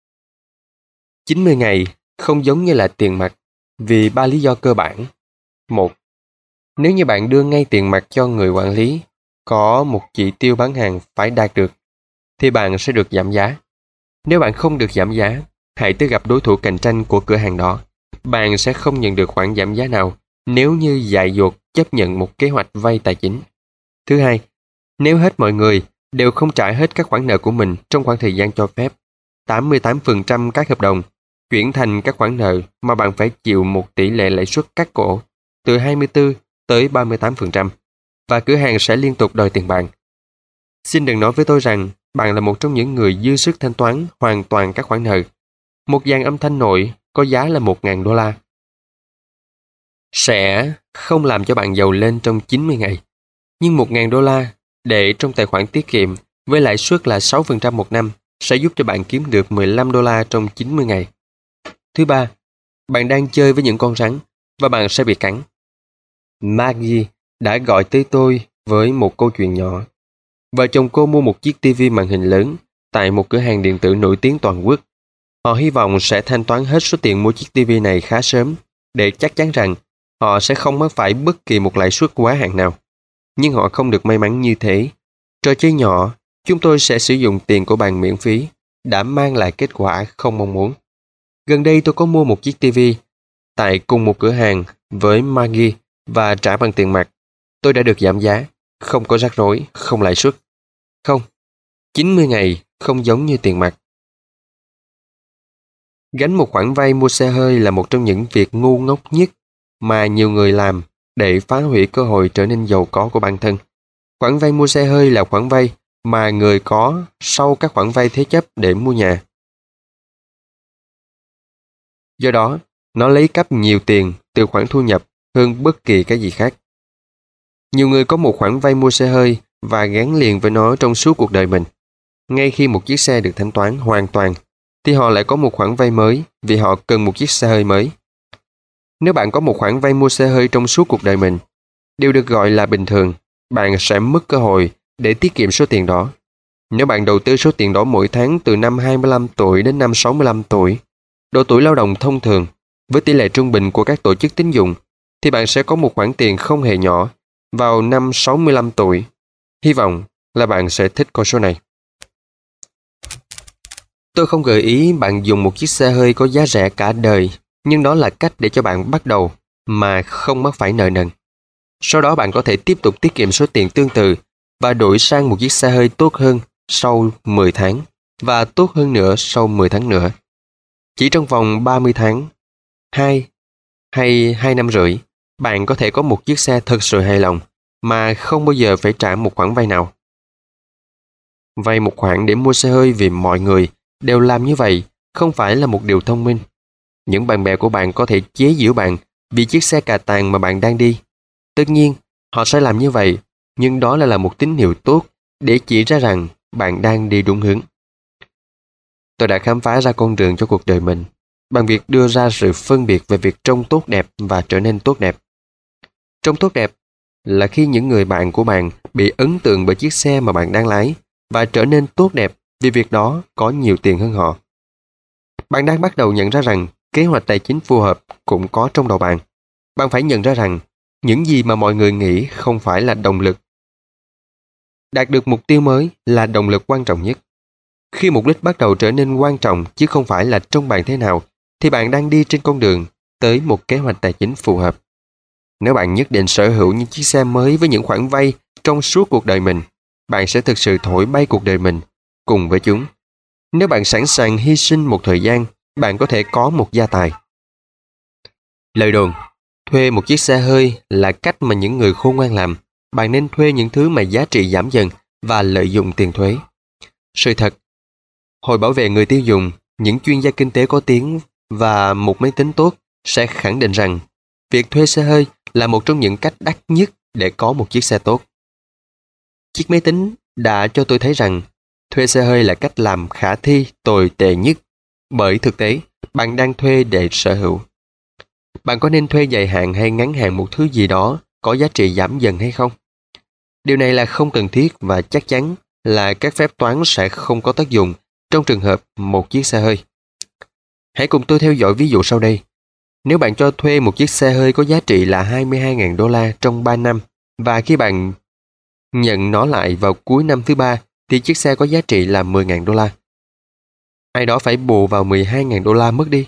90 ngày không giống như là tiền mặt vì 3 lý do cơ bản. 1. Nếu như bạn đưa ngay tiền mặt cho người quản lý, có một chỉ tiêu bán hàng phải đạt được, thì bạn sẽ được giảm giá. Nếu bạn không được giảm giá, hãy tới gặp đối thủ cạnh tranh của cửa hàng đó. Bạn sẽ không nhận được khoản giảm giá nào nếu như dại dột chấp nhận một kế hoạch vay tài chính. Thứ hai, nếu hết mọi người đều không trả hết các khoản nợ của mình trong khoảng thời gian cho phép, 88% các hợp đồng chuyển thành các khoản nợ mà bạn phải chịu một tỷ lệ lãi suất cắt cổ từ 24 tới 38%, và cửa hàng sẽ liên tục đòi tiền bạn. Xin đừng nói với tôi rằng bạn là một trong những người dư sức thanh toán hoàn toàn các khoản nợ. Một dàn âm thanh nội có giá là $1.000 sẽ không làm cho bạn giàu lên trong 90 ngày. Nhưng $1.000 để trong tài khoản tiết kiệm với lãi suất là 6% một năm sẽ giúp cho bạn kiếm được $15 trong 90 ngày. Thứ ba, bạn đang chơi với những con rắn và bạn sẽ bị cắn. Maggie đã gọi tới tôi với một câu chuyện nhỏ. Vợ chồng cô mua một chiếc TV màn hình lớn tại một cửa hàng điện tử nổi tiếng toàn quốc. Họ hy vọng sẽ thanh toán hết số tiền mua chiếc TV này khá sớm để chắc chắn rằng họ sẽ không mắc phải bất kỳ một lãi suất quá hạn nào. Nhưng họ không được may mắn như thế. Trò chơi nhỏ, chúng tôi sẽ sử dụng tiền của bạn miễn phí, đã mang lại kết quả không mong muốn. Gần đây tôi có mua một chiếc TV tại cùng một cửa hàng với Maggie và trả bằng tiền mặt. Tôi đã được giảm giá, không có rắc rối, không lãi suất. Không, 90 ngày không giống như tiền mặt. Gánh một khoản vay mua xe hơi là một trong những việc ngu ngốc nhất mà nhiều người làm để phá hủy cơ hội trở nên giàu có của bản thân. Khoản vay mua xe hơi là khoản vay mà người có sau các khoản vay thế chấp để mua nhà. Do đó, nó lấy cắp nhiều tiền từ khoản thu nhập hơn bất kỳ cái gì khác. Nhiều người có một khoản vay mua xe hơi và gắn liền với nó trong suốt cuộc đời mình. Ngay khi một chiếc xe được thanh toán hoàn toàn, thì họ lại có một khoản vay mới vì họ cần một chiếc xe hơi mới. Nếu bạn có một khoản vay mua xe hơi trong suốt cuộc đời mình, điều được gọi là bình thường, bạn sẽ mất cơ hội để tiết kiệm số tiền đó. Nếu bạn đầu tư số tiền đó mỗi tháng từ năm 25 tuổi đến năm 65 tuổi, độ tuổi lao động thông thường, với tỷ lệ trung bình của các tổ chức tín dụng, thì bạn sẽ có một khoản tiền không hề nhỏ vào năm 65 tuổi. Hy vọng là bạn sẽ thích con số này. Tôi không gợi ý bạn dùng một chiếc xe hơi có giá rẻ cả đời, nhưng đó là cách để cho bạn bắt đầu mà không mắc phải nợ nần. Sau đó bạn có thể tiếp tục tiết kiệm số tiền tương tự và đổi sang một chiếc xe hơi tốt hơn sau 10 tháng và tốt hơn nữa sau 10 tháng nữa. Chỉ trong vòng 30 tháng, 2 hay 2 năm rưỡi, bạn có thể có một chiếc xe thật sự hài lòng mà không bao giờ phải trả một khoản vay nào. Vay một khoản để mua xe hơi vì mọi người đều làm như vậy không phải là một điều thông minh. Những bạn bè của bạn có thể chế giễu bạn vì chiếc xe cà tàng mà bạn đang đi. Tất nhiên, họ sẽ làm như vậy, nhưng đó là một tín hiệu tốt để chỉ ra rằng bạn đang đi đúng hướng. Tôi đã khám phá ra con đường cho cuộc đời mình bằng việc đưa ra sự phân biệt về việc trông tốt đẹp và trở nên tốt đẹp. Trông tốt đẹp là khi những người bạn của bạn bị ấn tượng bởi chiếc xe mà bạn đang lái và trở nên tốt đẹp vì việc đó có nhiều tiền hơn họ. Bạn đang bắt đầu nhận ra rằng kế hoạch tài chính phù hợp cũng có trong đầu bạn. Bạn phải nhận ra rằng những gì mà mọi người nghĩ không phải là động lực. Đạt được mục tiêu mới là động lực quan trọng nhất. Khi mục đích bắt đầu trở nên quan trọng chứ không phải là trông bạn thế nào, thì bạn đang đi trên con đường tới một kế hoạch tài chính phù hợp. Nếu bạn nhất định sở hữu những chiếc xe mới với những khoản vay trong suốt cuộc đời mình, bạn sẽ thực sự thổi bay cuộc đời mình cùng với chúng. Nếu bạn sẵn sàng hy sinh một thời gian bạn có thể có một gia tài. Lời đồn, thuê một chiếc xe hơi là cách mà những người khôn ngoan làm. Bạn nên thuê những thứ mà giá trị giảm dần và lợi dụng tiền thuế. Sự thật, Hội Bảo vệ người tiêu dùng, những chuyên gia kinh tế có tiếng và một máy tính tốt sẽ khẳng định rằng việc thuê xe hơi là một trong những cách đắt nhất để có một chiếc xe tốt. Chiếc máy tính đã cho tôi thấy rằng thuê xe hơi là cách làm khả thi tồi tệ nhất, bởi thực tế bạn đang thuê để sở hữu. Bạn có nên thuê dài hạn hay ngắn hạn một thứ gì đó có giá trị giảm dần hay không? Điều này là không cần thiết và chắc chắn là các phép toán sẽ không có tác dụng trong trường hợp một chiếc xe hơi. Hãy cùng tôi theo dõi ví dụ sau đây. Nếu bạn cho thuê một chiếc xe hơi có giá trị là $22.000 trong 3 năm và khi bạn nhận nó lại vào cuối năm thứ 3 thì chiếc xe có giá trị là $10.000. Ai đó phải bù vào $12.000 mất đi.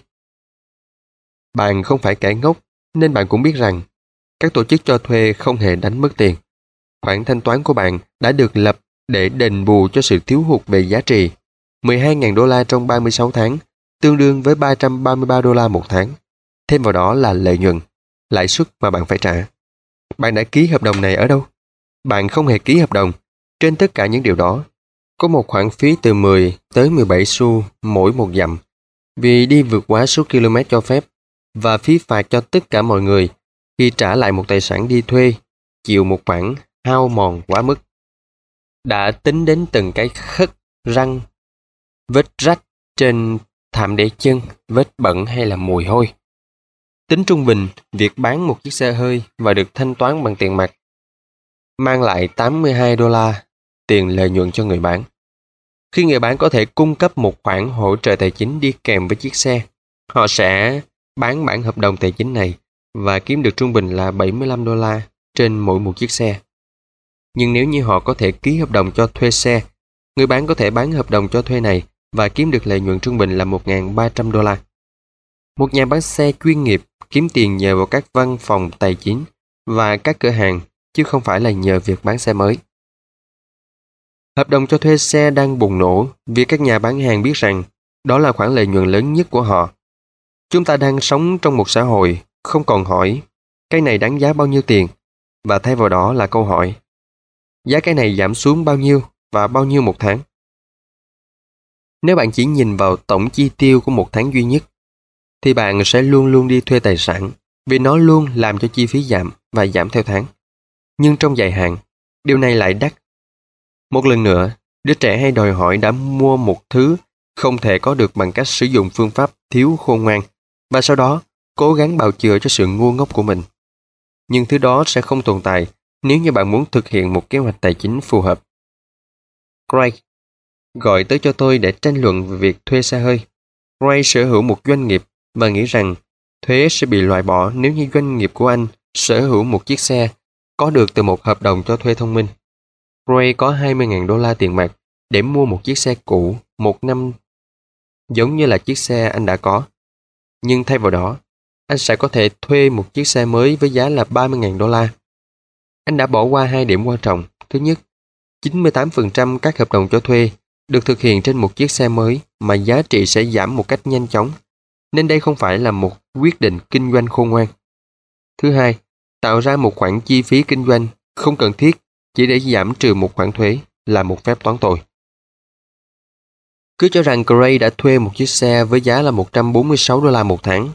Bạn không phải kẻ ngốc nên bạn cũng biết rằng các tổ chức cho thuê không hề đánh mất tiền. Khoản thanh toán của bạn đã được lập để đền bù cho sự thiếu hụt về giá trị. $12.000 trong 36 tháng, tương đương với $333 một tháng. Thêm vào đó là lợi nhuận, lãi suất mà bạn phải trả. Bạn đã ký hợp đồng này ở đâu? Bạn không hề ký hợp đồng. Trên tất cả những điều đó, có một khoản phí từ 10 tới 17 xu mỗi một dặm vì đi vượt quá số km cho phép và phí phạt cho tất cả mọi người khi trả lại một tài sản đi thuê, chịu một khoản hao mòn quá mức. Đã tính đến từng cái khất, răng, vết rách trên thảm để chân, vết bẩn hay là mùi hôi. Tính trung bình, việc bán một chiếc xe hơi và được thanh toán bằng tiền mặt mang lại $82 tiền lợi nhuận cho người bán. Khi người bán có thể cung cấp một khoản hỗ trợ tài chính đi kèm với chiếc xe, họ sẽ bán bản hợp đồng tài chính này và kiếm được trung bình là $75 trên mỗi một chiếc xe. Nhưng nếu như họ có thể ký hợp đồng cho thuê xe, người bán có thể bán hợp đồng cho thuê này và kiếm được lợi nhuận trung bình là $1.300. Một nhà bán xe chuyên nghiệp kiếm tiền nhờ vào các văn phòng tài chính và các cửa hàng, chứ không phải là nhờ việc bán xe mới. Hợp đồng cho thuê xe đang bùng nổ vì các nhà bán hàng biết rằng đó là khoản lợi nhuận lớn nhất của họ. Chúng ta đang sống trong một xã hội không còn hỏi cái này đáng giá bao nhiêu tiền, và thay vào đó là câu hỏi giá cái này giảm xuống bao nhiêu và bao nhiêu một tháng. Nếu bạn chỉ nhìn vào tổng chi tiêu của một tháng duy nhất, thì bạn sẽ luôn luôn đi thuê tài sản vì nó luôn làm cho chi phí giảm và giảm theo tháng. Nhưng trong dài hạn, điều này lại đắt. Một lần nữa, đứa trẻ hay đòi hỏi đã mua một thứ không thể có được bằng cách sử dụng phương pháp thiếu khôn ngoan và sau đó cố gắng bào chữa cho sự ngu ngốc của mình. Nhưng thứ đó sẽ không tồn tại nếu như bạn muốn thực hiện một kế hoạch tài chính phù hợp. Craig gọi tới cho tôi để tranh luận về việc thuê xe hơi. Craig sở hữu một doanh nghiệp và nghĩ rằng thuế sẽ bị loại bỏ nếu như doanh nghiệp của anh sở hữu một chiếc xe có được từ một hợp đồng cho thuê thông minh. Craig có $20.000 tiền mặt để mua một chiếc xe cũ một năm giống như là chiếc xe anh đã có. Nhưng thay vào đó, anh sẽ có thể thuê một chiếc xe mới với giá là $30.000. Anh đã bỏ qua hai điểm quan trọng. Thứ nhất, 98% các hợp đồng cho thuê được thực hiện trên một chiếc xe mới mà giá trị sẽ giảm một cách nhanh chóng, nên đây không phải là một quyết định kinh doanh khôn ngoan. Thứ hai, tạo ra một khoản chi phí kinh doanh không cần thiết chỉ để giảm trừ một khoản thuế là một phép toán tồi. Cứ cho rằng Gray đã thuê một chiếc xe với giá là $146 một tháng,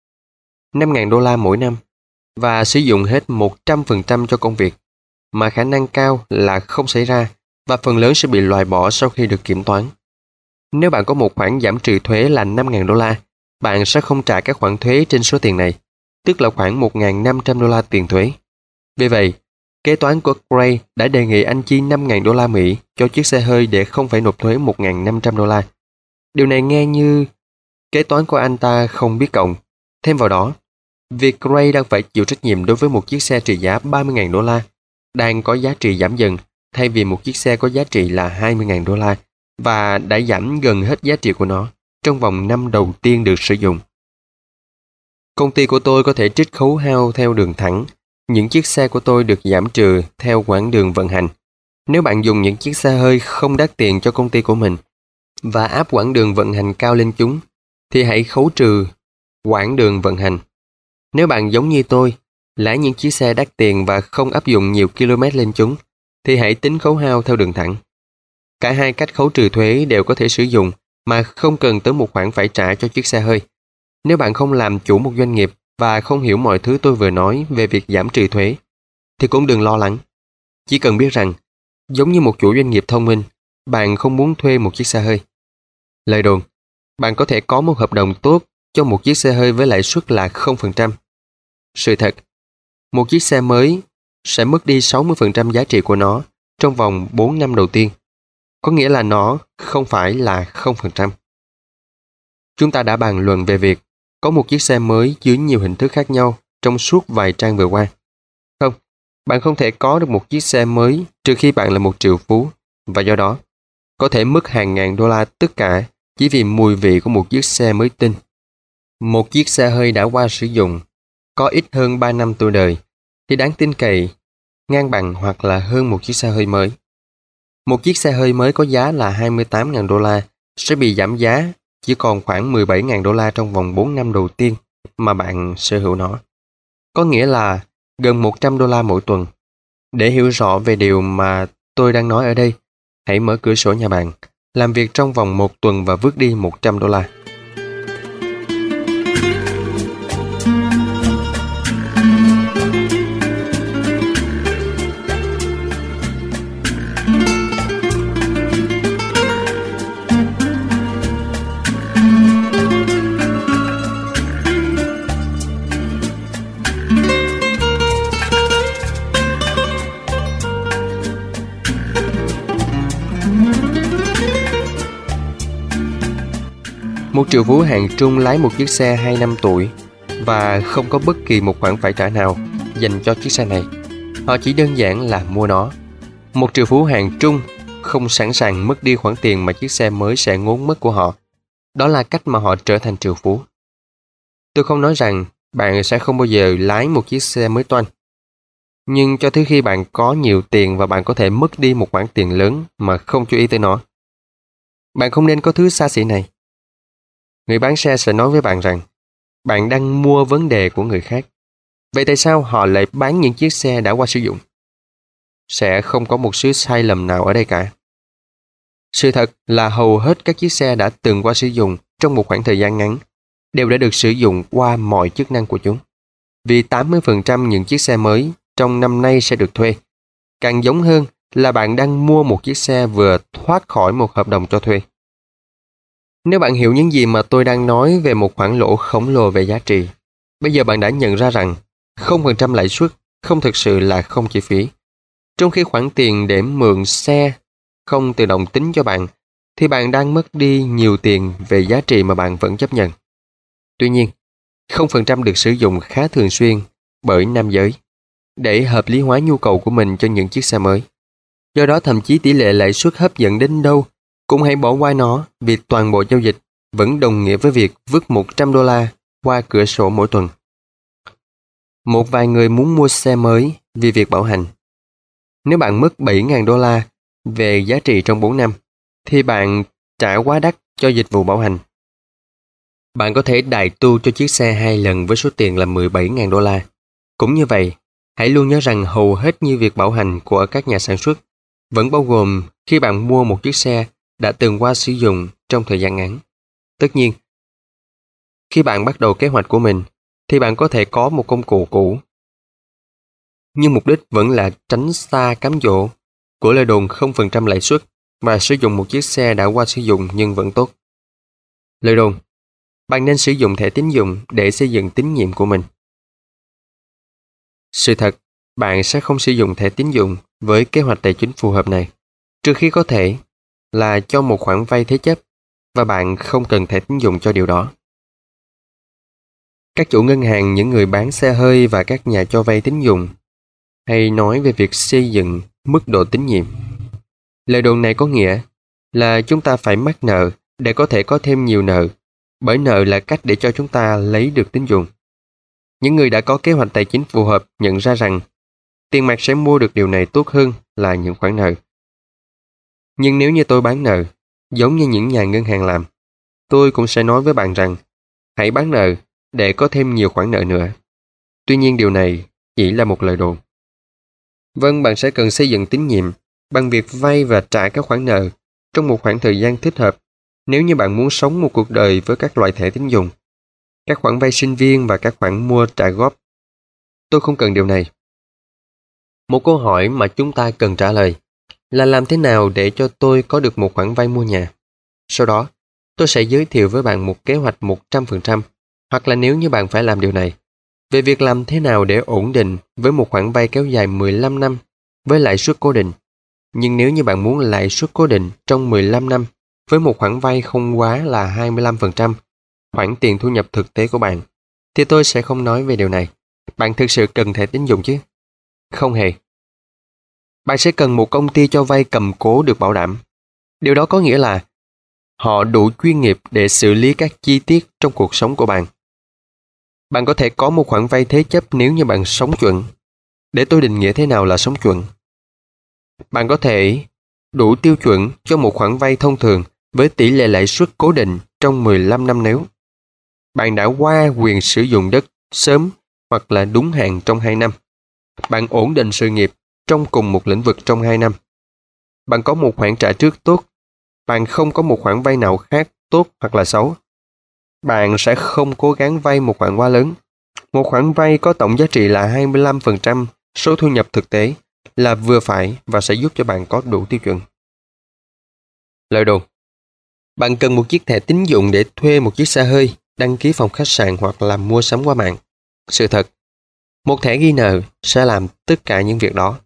$5.000 mỗi năm và sử dụng hết 100% cho công việc, mà khả năng cao là không xảy ra và phần lớn sẽ bị loại bỏ sau khi được kiểm toán. Nếu bạn có một khoản giảm trừ thuế là $5.000, bạn sẽ không trả các khoản thuế trên số tiền này, tức là khoảng $1.500 tiền thuế. Vì vậy, kế toán của Gray đã đề nghị anh chi $5.000 Mỹ cho chiếc xe hơi để không phải nộp thuế $1.500. Điều này nghe như kế toán của anh ta không biết cộng. Thêm vào đó, việc Gray đang phải chịu trách nhiệm đối với một chiếc xe trị giá $30.000 đang có giá trị giảm dần thay vì một chiếc xe có giá trị là $20.000 và đã giảm gần hết giá trị của nó trong vòng năm đầu tiên được sử dụng. Công ty của tôi có thể trích khấu hao theo đường thẳng. Những chiếc xe của tôi được giảm trừ theo quãng đường vận hành. Nếu bạn dùng những chiếc xe hơi không đắt tiền cho công ty của mình và áp quãng đường vận hành cao lên chúng, thì hãy khấu trừ quãng đường vận hành. Nếu bạn giống như tôi, lái những chiếc xe đắt tiền và không áp dụng nhiều km lên chúng, thì hãy tính khấu hao theo đường thẳng. Cả hai cách khấu trừ thuế đều có thể sử dụng mà không cần tới một khoản phải trả cho chiếc xe hơi. Nếu bạn không làm chủ một doanh nghiệp và không hiểu mọi thứ tôi vừa nói về việc giảm trừ thuế, thì cũng đừng lo lắng. Chỉ cần biết rằng, giống như một chủ doanh nghiệp thông minh, bạn không muốn thuê một chiếc xe hơi. Lời đồn, bạn có thể có một hợp đồng tốt cho một chiếc xe hơi với lãi suất là 0%. Sự thật, một chiếc xe mới sẽ mất đi 60% giá trị của nó trong vòng 4 năm đầu tiên. Có nghĩa là nó không phải là 0%. Chúng ta đã bàn luận về việc có một chiếc xe mới dưới nhiều hình thức khác nhau trong suốt vài trang vừa qua. Không, bạn không thể có được một chiếc xe mới trừ khi bạn là một triệu phú, và do đó, có thể mất hàng ngàn đô la tất cả chỉ vì mùi vị của một chiếc xe mới tinh. Một chiếc xe hơi đã qua sử dụng, có ít hơn 3 năm tuổi đời, thì đáng tin cậy, ngang bằng hoặc là hơn một chiếc xe hơi mới. Một chiếc xe hơi mới có giá là 28.000 đô la sẽ bị giảm giá chỉ còn khoảng 17.000 đô la trong vòng 4 năm đầu tiên mà bạn sở hữu nó. Có nghĩa là gần 100 đô la mỗi tuần. Để hiểu rõ về điều mà tôi đang nói ở đây, hãy mở cửa sổ nhà bạn, làm việc trong vòng 1 tuần và vứt đi 100 đô la. Một triệu phú hạng trung lái một chiếc xe 2 năm tuổi và không có bất kỳ một khoản phải trả nào dành cho chiếc xe này. Họ chỉ đơn giản là mua nó. Một triệu phú hạng trung không sẵn sàng mất đi khoản tiền mà chiếc xe mới sẽ ngốn mất của họ. Đó là cách mà họ trở thành triệu phú. Tôi không nói rằng bạn sẽ không bao giờ lái một chiếc xe mới toanh. Nhưng cho tới khi bạn có nhiều tiền và bạn có thể mất đi một khoản tiền lớn mà không chú ý tới nó, bạn không nên có thứ xa xỉ này. Người bán xe sẽ nói với bạn rằng bạn đang mua vấn đề của người khác. Vậy tại sao họ lại bán những chiếc xe đã qua sử dụng? Sẽ không có một sự sai lầm nào ở đây cả. Sự thật là hầu hết các chiếc xe đã từng qua sử dụng trong một khoảng thời gian ngắn đều đã được sử dụng qua mọi chức năng của chúng. Vì 80% những chiếc xe mới trong năm nay sẽ được thuê. Càng giống hơn là bạn đang mua một chiếc xe vừa thoát khỏi một hợp đồng cho thuê. Nếu bạn hiểu những gì mà tôi đang nói về một khoản lỗ khổng lồ về giá trị, bây giờ bạn đã nhận ra rằng 0% lãi suất không thực sự là không chi phí. Trong khi khoản tiền để mượn xe không tự động tính cho bạn, thì bạn đang mất đi nhiều tiền về giá trị mà bạn vẫn chấp nhận. Tuy nhiên, 0% được sử dụng khá thường xuyên bởi nam giới để hợp lý hóa nhu cầu của mình cho những chiếc xe mới. Do đó thậm chí tỷ lệ lãi suất hấp dẫn đến đâu cũng hãy bỏ qua nó, vì toàn bộ giao dịch vẫn đồng nghĩa với việc vứt 100 đô la qua cửa sổ mỗi tuần. Một vài người muốn mua xe mới vì việc bảo hành. Nếu bạn mất 7.000 đô la về giá trị trong 4 năm, thì bạn trả quá đắt cho dịch vụ bảo hành. Bạn có thể đại tu cho chiếc xe 2 lần với số tiền là 17.000 đô la. Cũng như vậy, hãy luôn nhớ rằng hầu hết như việc bảo hành của các nhà sản xuất vẫn bao gồm khi bạn mua một chiếc xe đã từng qua sử dụng trong thời gian ngắn. Tất nhiên, khi bạn bắt đầu kế hoạch của mình, thì bạn có thể có một công cụ cũ. Nhưng mục đích vẫn là tránh xa cám dỗ của lời đồn 0% lãi suất và sử dụng một chiếc xe đã qua sử dụng nhưng vẫn tốt. Lời đồn, bạn nên sử dụng thẻ tín dụng để xây dựng tín nhiệm của mình. Sự thật, bạn sẽ không sử dụng thẻ tín dụng với kế hoạch tài chính phù hợp này, trừ khi có thể là cho một khoản vay thế chấp và bạn không cần thẻ tín dụng cho điều đó. Các chủ ngân hàng, những người bán xe hơi và các nhà cho vay tín dụng hay nói về việc xây dựng mức độ tín nhiệm. Lời đồn này có nghĩa là chúng ta phải mắc nợ để có thể có thêm nhiều nợ, bởi nợ là cách để cho chúng ta lấy được tín dụng. Những người đã có kế hoạch tài chính phù hợp nhận ra rằng tiền mặt sẽ mua được điều này tốt hơn là những khoản nợ. Nhưng nếu như tôi bán nợ, giống như những nhà ngân hàng làm, tôi cũng sẽ nói với bạn rằng hãy bán nợ để có thêm nhiều khoản nợ nữa. Tuy nhiên điều này chỉ là một lời đồn. Vâng, bạn sẽ cần xây dựng tín nhiệm bằng việc vay và trả các khoản nợ trong một khoảng thời gian thích hợp nếu như bạn muốn sống một cuộc đời với các loại thẻ tín dụng, các khoản vay sinh viên và các khoản mua trả góp. Tôi không cần điều này. Một câu hỏi mà chúng ta cần trả lời là làm thế nào để cho tôi có được một khoản vay mua nhà? Sau đó, tôi sẽ giới thiệu với bạn một kế hoạch 100%, hoặc là nếu như bạn phải làm điều này, về việc làm thế nào để ổn định với một khoản vay kéo dài 15 năm với lãi suất cố định. Nhưng nếu như bạn muốn lãi suất cố định trong 15 năm với một khoản vay không quá là 25% khoản tiền thu nhập thực tế của bạn, thì tôi sẽ không nói về điều này. Bạn thực sự cần thẻ tín dụng chứ? Không hề. Bạn sẽ cần một công ty cho vay cầm cố được bảo đảm. Điều đó có nghĩa là họ đủ chuyên nghiệp để xử lý các chi tiết trong cuộc sống của bạn. Bạn có thể có một khoản vay thế chấp nếu như bạn sống chuẩn. Để tôi định nghĩa thế nào là sống chuẩn. Bạn có thể đủ tiêu chuẩn cho một khoản vay thông thường với tỷ lệ lãi suất cố định trong 15 năm nếu bạn đã qua quyền sử dụng đất sớm hoặc là đúng hạn trong 2 năm. Bạn ổn định sự nghiệp trong cùng một lĩnh vực trong 2 năm. Bạn có một khoản trả trước tốt. Bạn không có một khoản vay nào khác tốt hoặc là xấu. Bạn sẽ không cố gắng vay một khoản quá lớn. Một khoản vay có tổng giá trị là 25% số thu nhập thực tế là vừa phải và sẽ giúp cho bạn có đủ tiêu chuẩn. Lời đồn. Bạn cần một chiếc thẻ tín dụng để thuê một chiếc xe hơi, đăng ký phòng khách sạn hoặc là mua sắm qua mạng. Sự thật, một thẻ ghi nợ sẽ làm tất cả những việc đó.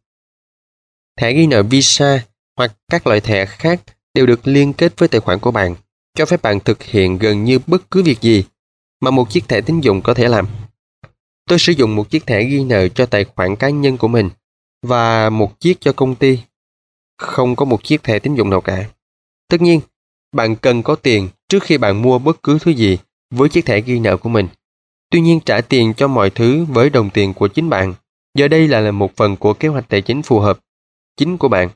Thẻ ghi nợ Visa hoặc các loại thẻ khác đều được liên kết với tài khoản của bạn, cho phép bạn thực hiện gần như bất cứ việc gì mà một chiếc thẻ tín dụng có thể làm. Tôi sử dụng một chiếc thẻ ghi nợ cho tài khoản cá nhân của mình và một chiếc cho công ty. Không có một chiếc thẻ tín dụng nào cả. Tất nhiên, bạn cần có tiền trước khi bạn mua bất cứ thứ gì với chiếc thẻ ghi nợ của mình. Tuy nhiên, trả tiền cho mọi thứ với đồng tiền của chính bạn. Giờ đây là một phần của kế hoạch tài chính phù hợp chính của bạn.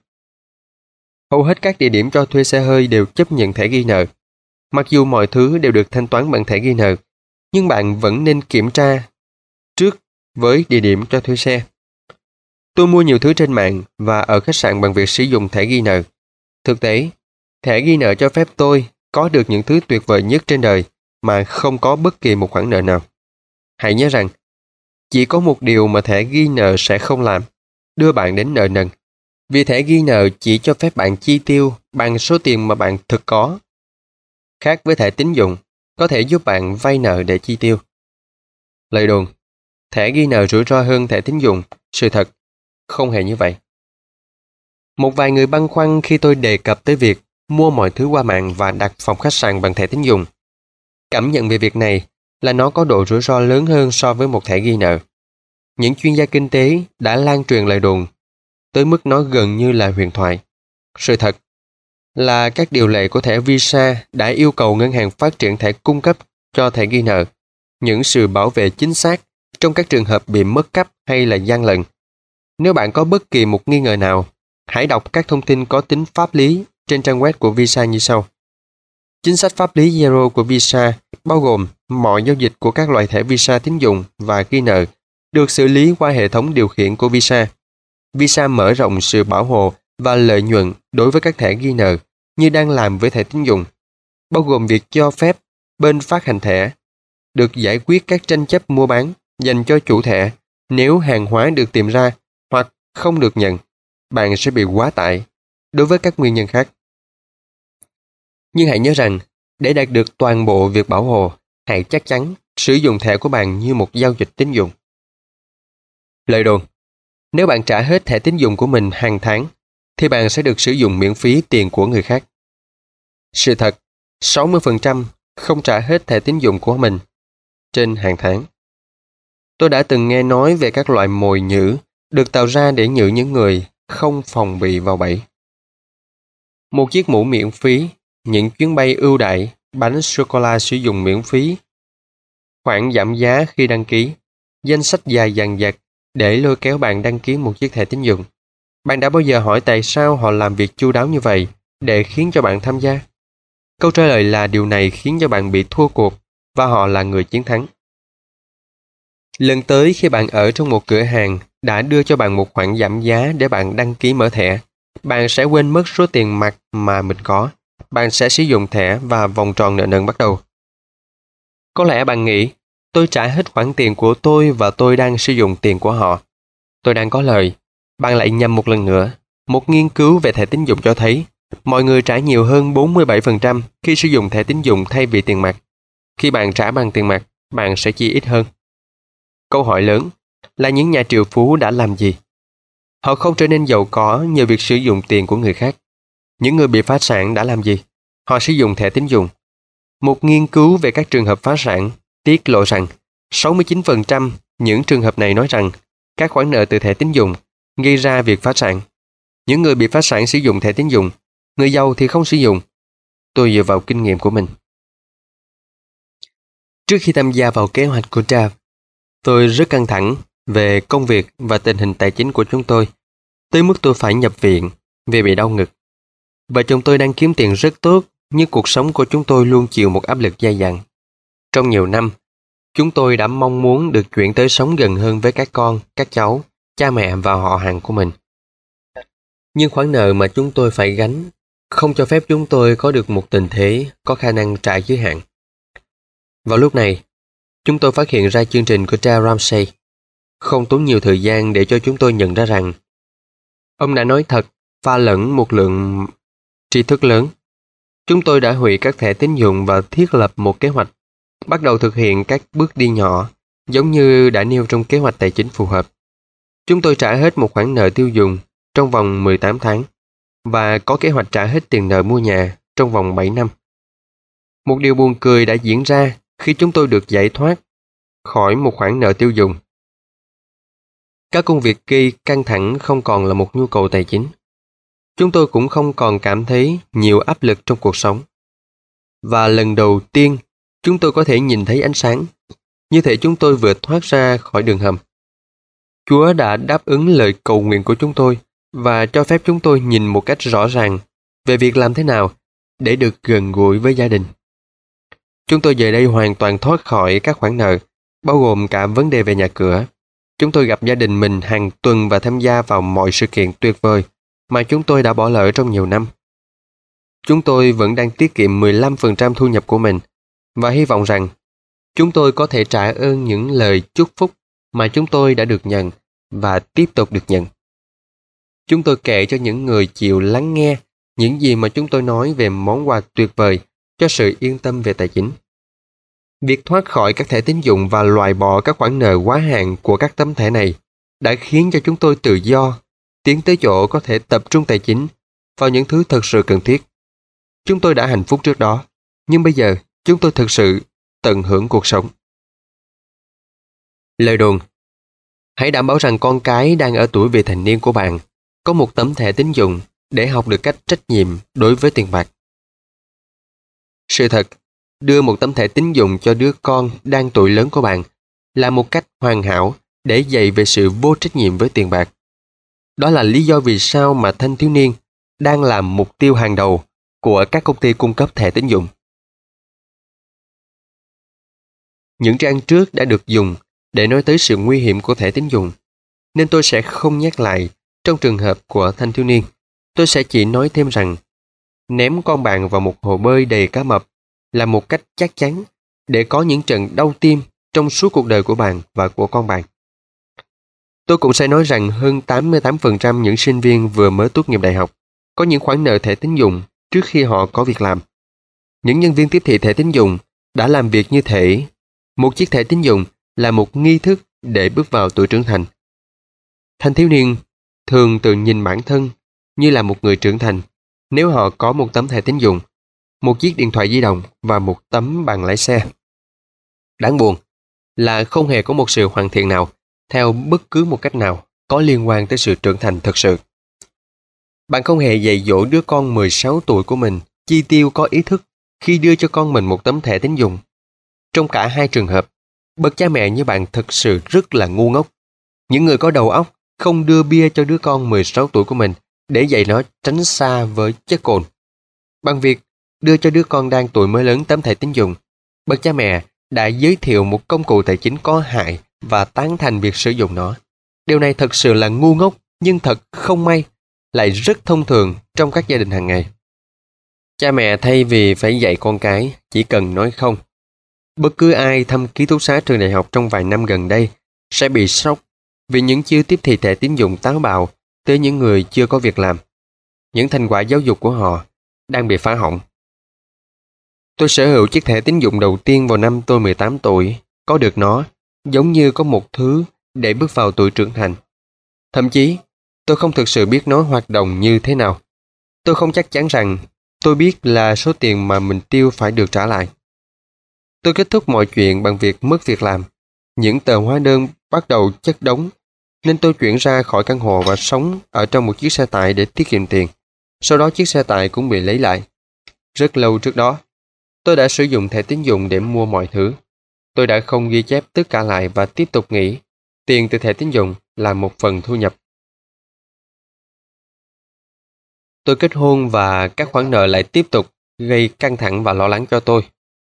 Hầu hết các địa điểm cho thuê xe hơi đều chấp nhận thẻ ghi nợ. Mặc dù mọi thứ đều được thanh toán bằng thẻ ghi nợ, nhưng bạn vẫn nên kiểm tra trước với địa điểm cho thuê xe. Tôi mua nhiều thứ trên mạng và ở khách sạn bằng việc sử dụng thẻ ghi nợ. Thực tế, thẻ ghi nợ cho phép tôi có được những thứ tuyệt vời nhất trên đời mà không có bất kỳ một khoản nợ nào. Hãy nhớ rằng, chỉ có một điều mà thẻ ghi nợ sẽ không làm, đưa bạn đến nợ nần. Vì thẻ ghi nợ chỉ cho phép bạn chi tiêu bằng số tiền mà bạn thực có. Khác với thẻ tín dụng, có thể giúp bạn vay nợ để chi tiêu. Lời đồn, thẻ ghi nợ rủi ro hơn thẻ tín dụng. Sự thật, không hề như vậy. Một vài người băn khoăn khi tôi đề cập tới việc mua mọi thứ qua mạng và đặt phòng khách sạn bằng thẻ tín dụng. Cảm nhận về việc này là nó có độ rủi ro lớn hơn so với một thẻ ghi nợ. Những chuyên gia kinh tế đã lan truyền lời đồn tới mức nó gần như là huyền thoại. Sự thật là các điều lệ của thẻ Visa đã yêu cầu ngân hàng phát triển thẻ cung cấp cho thẻ ghi nợ những sự bảo vệ chính xác trong các trường hợp bị mất cắp hay là gian lận. Nếu bạn có bất kỳ một nghi ngờ nào, hãy đọc các thông tin có tính pháp lý trên trang web của Visa như sau. Chính sách pháp lý Zero của Visa bao gồm mọi giao dịch của các loại thẻ Visa tín dụng và ghi nợ được xử lý qua hệ thống điều khiển của Visa. Visa mở rộng sự bảo hộ và lợi nhuận đối với các thẻ ghi nợ như đang làm với thẻ tín dụng, bao gồm việc cho phép bên phát hành thẻ được giải quyết các tranh chấp mua bán dành cho chủ thẻ nếu hàng hóa được tìm ra hoặc không được nhận, bạn sẽ bị quá tải đối với các nguyên nhân khác. Nhưng hãy nhớ rằng, để đạt được toàn bộ việc bảo hộ, hãy chắc chắn sử dụng thẻ của bạn như một giao dịch tín dụng. Lời đồn, nếu bạn trả hết thẻ tín dụng của mình hàng tháng, thì bạn sẽ được sử dụng miễn phí tiền của người khác. Sự thật, 60% không trả hết thẻ tín dụng của mình trên hàng tháng. Tôi đã từng nghe nói về các loại mồi nhử được tạo ra để nhử những người không phòng bị vào bẫy. Một chiếc mũ miễn phí, những chuyến bay ưu đãi, bánh sô-cô-la sử dụng miễn phí, khoản giảm giá khi đăng ký, danh sách dài dằng dặc để lôi kéo bạn đăng ký một chiếc thẻ tín dụng. Bạn đã bao giờ hỏi tại sao họ làm việc chu đáo như vậy để khiến cho bạn tham gia? Câu trả lời là điều này khiến cho bạn bị thua cuộc và họ là người chiến thắng. Lần tới khi bạn ở trong một cửa hàng đã đưa cho bạn một khoản giảm giá để bạn đăng ký mở thẻ, bạn sẽ quên mất số tiền mặt mà mình có. Bạn sẽ sử dụng thẻ và vòng tròn nợ nần bắt đầu. Có lẽ bạn nghĩ, tôi trả hết khoản tiền của tôi và tôi đang sử dụng tiền của họ. Tôi đang có lời. Bạn lại nhầm một lần nữa. Một nghiên cứu về thẻ tín dụng cho thấy, mọi người trả nhiều hơn 47% khi sử dụng thẻ tín dụng thay vì tiền mặt. Khi bạn trả bằng tiền mặt, bạn sẽ chi ít hơn. Câu hỏi lớn là những nhà triệu phú đã làm gì? Họ không trở nên giàu có nhờ việc sử dụng tiền của người khác. Những người bị phá sản đã làm gì? Họ sử dụng thẻ tín dụng. Một nghiên cứu về các trường hợp phá sản tiết lộ rằng 69% những trường hợp này nói rằng các khoản nợ từ thẻ tín dụng gây ra việc phá sản. Những người bị phá sản sử dụng thẻ tín dụng, người giàu thì không sử dụng. Tôi dựa vào kinh nghiệm của mình. Trước khi tham gia vào kế hoạch của Trav, tôi rất căng thẳng về công việc và tình hình tài chính của chúng tôi, tới mức tôi phải nhập viện vì bị đau ngực. Vợ chồng tôi đang kiếm tiền rất tốt, nhưng cuộc sống của chúng tôi luôn chịu một áp lực dai dẳng. Trong nhiều năm, chúng tôi đã mong muốn được chuyển tới sống gần hơn với các con, các cháu, cha mẹ và họ hàng của mình. Nhưng khoản nợ mà chúng tôi phải gánh không cho phép chúng tôi có được một tình thế có khả năng trả giới hạn. Vào lúc này, chúng tôi phát hiện ra chương trình của Dave Ramsey. Không tốn nhiều thời gian để cho chúng tôi nhận ra rằng ông đã nói thật pha lẫn một lượng tri thức lớn. Chúng tôi đã hủy các thẻ tín dụng và thiết lập một kế hoạch, bắt đầu thực hiện các bước đi nhỏ, giống như đã nêu trong kế hoạch tài chính phù hợp. Chúng tôi trả hết một khoản nợ tiêu dùng trong vòng 18 tháng và có kế hoạch trả hết tiền nợ mua nhà trong vòng 7 năm. Một điều buồn cười đã diễn ra khi chúng tôi được giải thoát khỏi một khoản nợ tiêu dùng. Các công việc gây căng thẳng không còn là một nhu cầu tài chính. Chúng tôi cũng không còn cảm thấy nhiều áp lực trong cuộc sống. Và lần đầu tiên, chúng tôi có thể nhìn thấy ánh sáng, như thể chúng tôi vừa thoát ra khỏi đường hầm. Chúa đã đáp ứng lời cầu nguyện của chúng tôi và cho phép chúng tôi nhìn một cách rõ ràng về việc làm thế nào để được gần gũi với gia đình. Chúng tôi giờ đây hoàn toàn thoát khỏi các khoản nợ, bao gồm cả vấn đề về nhà cửa. Chúng tôi gặp gia đình mình hàng tuần và tham gia vào mọi sự kiện tuyệt vời mà chúng tôi đã bỏ lỡ trong nhiều năm. Chúng tôi vẫn đang tiết kiệm 15% thu nhập của mình và hy vọng rằng chúng tôi có thể trả ơn những lời chúc phúc mà chúng tôi đã được nhận và tiếp tục được nhận. Chúng tôi kể cho những người chịu lắng nghe những gì mà chúng tôi nói về món quà tuyệt vời cho sự yên tâm về tài chính. Việc thoát khỏi các thẻ tín dụng và loại bỏ các khoản nợ quá hạn của các tấm thẻ này đã khiến cho chúng tôi tự do, tiến tới chỗ có thể tập trung tài chính vào những thứ thực sự cần thiết. Chúng tôi đã hạnh phúc trước đó, nhưng bây giờ chúng tôi thực sự tận hưởng cuộc sống. Lời đồn: hãy đảm bảo rằng con cái đang ở tuổi vị thành niên của bạn có một tấm thẻ tín dụng để học được cách trách nhiệm đối với tiền bạc. Sự thật, đưa một tấm thẻ tín dụng cho đứa con đang tuổi lớn của bạn là một cách hoàn hảo để dạy về sự vô trách nhiệm với tiền bạc. Đó là lý do vì sao mà thanh thiếu niên đang là mục tiêu hàng đầu của các công ty cung cấp thẻ tín dụng. Những trang trước đã được dùng để nói tới sự nguy hiểm của thẻ tín dụng, nên tôi sẽ không nhắc lại trong trường hợp của thanh thiếu niên. Tôi sẽ chỉ nói thêm rằng ném con bạn vào một hồ bơi đầy cá mập là một cách chắc chắn để có những trận đau tim trong suốt cuộc đời của bạn và của con bạn. Tôi cũng sẽ nói rằng hơn 88% những sinh viên vừa mới tốt nghiệp đại học có những khoản nợ thẻ tín dụng trước khi họ có việc làm. Những nhân viên tiếp thị thẻ tín dụng đã làm việc như thể một chiếc thẻ tín dụng là một nghi thức để bước vào tuổi trưởng thành. Thanh thiếu niên thường tự nhìn bản thân như là một người trưởng thành nếu họ có một tấm thẻ tín dụng, một chiếc điện thoại di động và một tấm bằng lái xe. Đáng buồn là không hề có một sự hoàn thiện nào theo bất cứ một cách nào có liên quan tới sự trưởng thành thực sự. Bạn không hề dạy dỗ đứa con 16 tuổi của mình chi tiêu có ý thức khi đưa cho con mình một tấm thẻ tín dụng. Trong cả hai trường hợp, bậc cha mẹ như bạn thực sự rất là ngu ngốc. Những người có đầu óc không đưa bia cho đứa con 16 tuổi của mình để dạy nó tránh xa với chất cồn. Bằng việc đưa cho đứa con đang tuổi mới lớn tấm thẻ tín dụng, bậc cha mẹ đã giới thiệu một công cụ tài chính có hại và tán thành việc sử dụng nó. Điều này thật sự là ngu ngốc, nhưng thật không may lại rất thông thường trong các gia đình hàng ngày. Cha mẹ thay vì phải dạy con cái, chỉ cần nói không. Bất cứ ai thăm ký túc xá trường đại học trong vài năm gần đây sẽ bị sốc vì những chiêu tiếp thị thẻ tín dụng táo bạo tới những người chưa có việc làm. Những thành quả giáo dục của họ đang bị phá hỏng. Tôi sở hữu chiếc thẻ tín dụng đầu tiên vào năm tôi 18 tuổi. Có được nó giống như có một thứ để bước vào tuổi trưởng thành. Thậm chí, tôi không thực sự biết nó hoạt động như thế nào. Tôi không chắc chắn rằng tôi biết là số tiền mà mình tiêu phải được trả lại. Tôi kết thúc mọi chuyện bằng việc mất việc làm. Những tờ hóa đơn bắt đầu chất đống, nên tôi chuyển ra khỏi căn hộ và sống ở trong một chiếc xe tải để tiết kiệm tiền. Sau đó chiếc xe tải cũng bị lấy lại. Rất lâu trước đó, tôi đã sử dụng thẻ tín dụng để mua mọi thứ. Tôi đã không ghi chép tất cả lại và tiếp tục nghĩ tiền từ thẻ tín dụng là một phần thu nhập. Tôi kết hôn và các khoản nợ lại tiếp tục gây căng thẳng và lo lắng cho tôi.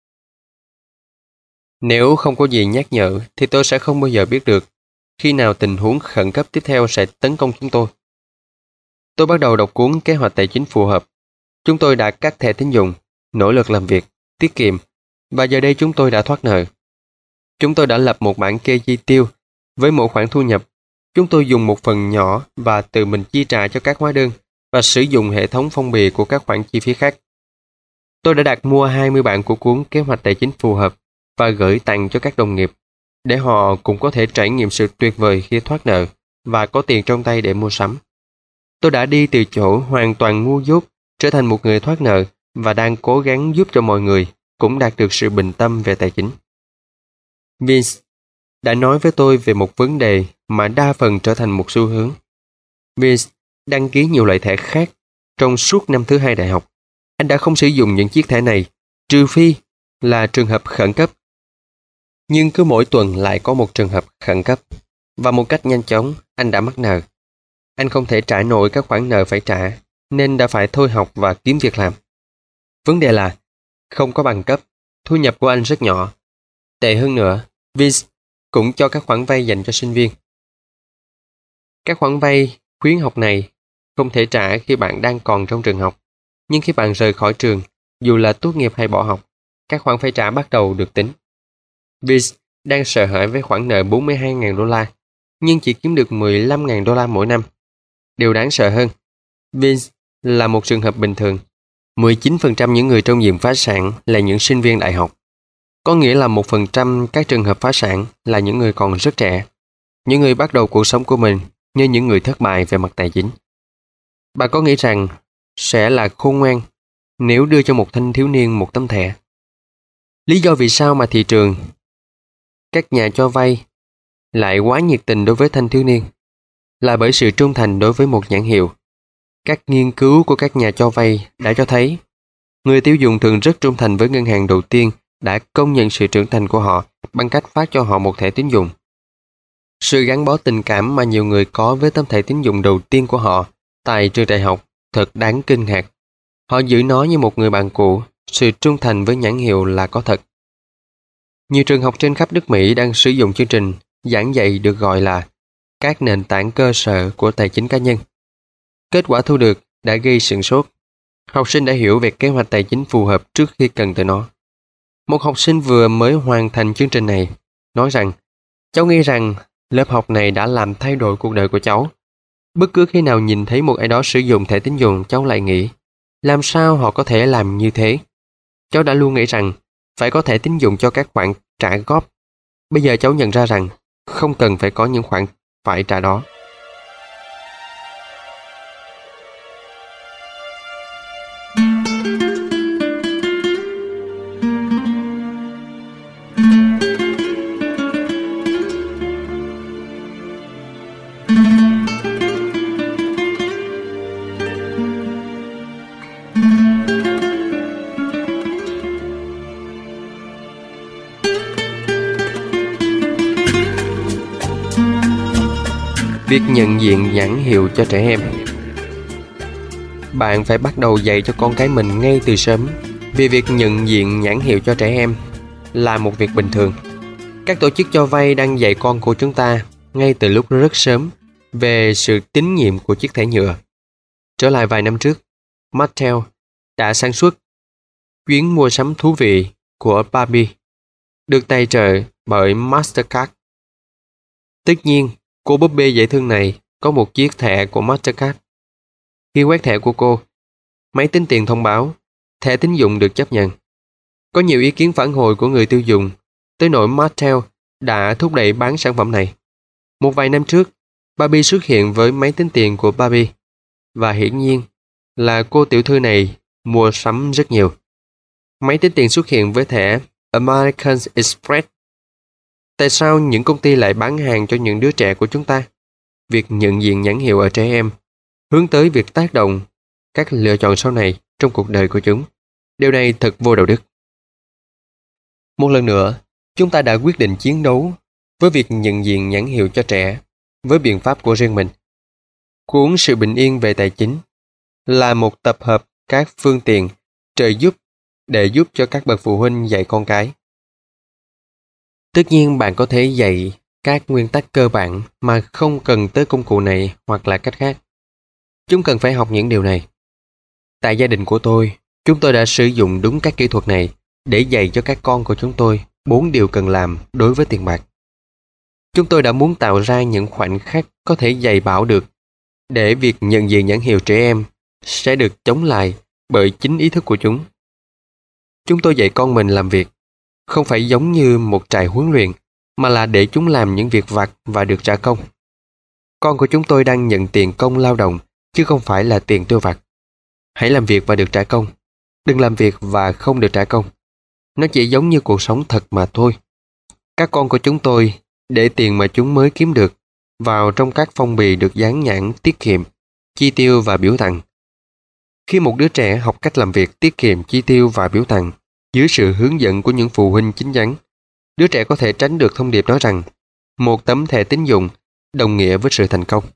Nếu không có gì nhắc nhở thì tôi sẽ không bao giờ biết được khi nào tình huống khẩn cấp tiếp theo sẽ tấn công chúng tôi. Tôi bắt đầu đọc cuốn Kế hoạch tài chính phù hợp. Chúng tôi đã cắt thẻ tín dụng, nỗ lực làm việc, tiết kiệm, và giờ đây chúng tôi đã thoát nợ. Chúng tôi đã lập một bảng kê chi tiêu. Với mỗi khoản thu nhập, chúng tôi dùng một phần nhỏ và tự mình chi trả cho các hóa đơn và sử dụng hệ thống phong bì của các khoản chi phí khác. Tôi đã đặt mua 20 bản của cuốn Kế hoạch tài chính phù hợp và gửi tặng cho các đồng nghiệp để họ cũng có thể trải nghiệm sự tuyệt vời khi thoát nợ và có tiền trong tay để mua sắm. Tôi đã đi từ chỗ hoàn toàn ngu dốt trở thành một người thoát nợ và đang cố gắng giúp cho mọi người cũng đạt được sự bình tâm về tài chính. Vince đã nói với tôi về một vấn đề mà đa phần trở thành một xu hướng. Vince đăng ký nhiều loại thẻ khác trong suốt năm thứ hai đại học. Anh đã không sử dụng những chiếc thẻ này, trừ phi là trường hợp khẩn cấp. Nhưng cứ mỗi tuần lại có một trường hợp khẩn cấp, và một cách nhanh chóng anh đã mắc nợ. Anh không thể trả nổi các khoản nợ phải trả, nên đã phải thôi học và kiếm việc làm. Vấn đề là không có bằng cấp, thu nhập của anh rất nhỏ. Tệ hơn nữa, Vince cũng cho các khoản vay dành cho sinh viên. Các khoản vay khuyến học này không thể trả khi bạn đang còn trong trường học, nhưng khi bạn rời khỏi trường, dù là tốt nghiệp hay bỏ học, các khoản phải trả bắt đầu được tính. Vince đang sợ hãi với khoản nợ $42.000, nhưng chỉ kiếm được $15.000 mỗi năm. Điều đáng sợ hơn, Vince là một trường hợp bình thường. 19% những người trong diện phá sản là những sinh viên đại học. Có nghĩa là 1% các trường hợp phá sản là những người còn rất trẻ, những người bắt đầu cuộc sống của mình như những người thất bại về mặt tài chính. Bạn có nghĩ rằng sẽ là khôn ngoan nếu đưa cho một thanh thiếu niên một tấm thẻ? Lý do vì sao mà thị trường, các nhà cho vay lại quá nhiệt tình đối với thanh thiếu niên là bởi sự trung thành đối với một nhãn hiệu. Các nghiên cứu của các nhà cho vay đã cho thấy người tiêu dùng thường rất trung thành với ngân hàng đầu tiên đã công nhận sự trưởng thành của họ bằng cách phát cho họ một thẻ tín dụng. Sự gắn bó tình cảm mà nhiều người có với tấm thẻ tín dụng đầu tiên của họ tại trường đại học thật đáng kinh ngạc. Họ giữ nó như một người bạn cũ, sự trung thành với nhãn hiệu là có thật. Nhiều trường học trên khắp nước Mỹ đang sử dụng chương trình giảng dạy được gọi là các nền tảng cơ sở của tài chính cá nhân. Kết quả thu được đã gây sửng sốt. Học sinh đã hiểu về kế hoạch tài chính phù hợp trước khi cần tới nó. Một học sinh vừa mới hoàn thành chương trình này nói rằng cháu nghĩ rằng lớp học này đã làm thay đổi cuộc đời của cháu. Bất cứ khi nào nhìn thấy một ai đó sử dụng thẻ tín dụng, cháu lại nghĩ làm sao họ có thể làm như thế. Cháu đã luôn nghĩ rằng phải có thẻ tín dụng cho các khoản trả góp. Bây giờ cháu nhận ra rằng không cần phải có những khoản phải trả đó. Việc nhận diện nhãn hiệu cho trẻ em. Bạn phải bắt đầu dạy cho con cái mình ngay từ sớm vì việc nhận diện nhãn hiệu cho trẻ em là một việc bình thường. Các tổ chức cho vay đang dạy con của chúng ta ngay từ lúc rất sớm về sự tín nhiệm của chiếc thẻ nhựa. Trở lại vài năm trước, Mattel đã sản xuất chuyến mua sắm thú vị của Barbie, được tài trợ bởi Mastercard. Tất nhiên, cô búp bê dễ thương này có một chiếc thẻ của Mastercard. Khi quét thẻ của cô, máy tính tiền thông báo thẻ tín dụng được chấp nhận. Có nhiều ý kiến phản hồi của người tiêu dùng, tới nỗi Mattel đã thúc đẩy bán sản phẩm này. Một vài năm trước, Barbie xuất hiện với máy tính tiền của Barbie, và hiển nhiên là cô tiểu thư này mua sắm rất nhiều. Máy tính tiền xuất hiện với thẻ American Express. Tại sao những công ty lại bán hàng cho những đứa trẻ của chúng ta? Việc nhận diện nhãn hiệu ở trẻ em hướng tới việc tác động các lựa chọn sau này trong cuộc đời của chúng. Điều này thật vô đạo đức. Một lần nữa, chúng ta đã quyết định chiến đấu với việc nhận diện nhãn hiệu cho trẻ với biện pháp của riêng mình. Cuốn Sự bình yên về tài chính là một tập hợp các phương tiện trợ giúp để giúp cho các bậc phụ huynh dạy con cái. Tất nhiên bạn có thể dạy các nguyên tắc cơ bản mà không cần tới công cụ này hoặc là cách khác. Chúng cần phải học những điều này. Tại gia đình của tôi, chúng tôi đã sử dụng đúng các kỹ thuật này để dạy cho các con của chúng tôi 4 điều cần làm đối với tiền bạc. Chúng tôi đã muốn tạo ra những khoảnh khắc có thể dạy bảo được để việc nhận diện nhãn hiệu trẻ em sẽ được chống lại bởi chính ý thức của chúng. Chúng tôi dạy con mình làm việc, không phải giống như một trại huấn luyện, mà là để chúng làm những việc vặt và được trả công. Con của chúng tôi đang nhận tiền công lao động, chứ không phải là tiền tiêu vặt. Hãy làm việc và được trả công. Đừng làm việc và không được trả công. Nó chỉ giống như cuộc sống thật mà thôi. Các con của chúng tôi để tiền mà chúng mới kiếm được vào trong các phong bì được dán nhãn tiết kiệm, chi tiêu và biểu tặng. Khi một đứa trẻ học cách làm việc, tiết kiệm, chi tiêu và biểu tặng dưới sự hướng dẫn của những phụ huynh chín chắn, đứa trẻ có thể tránh được thông điệp nói rằng một tấm thẻ tín dụng đồng nghĩa với sự thành công.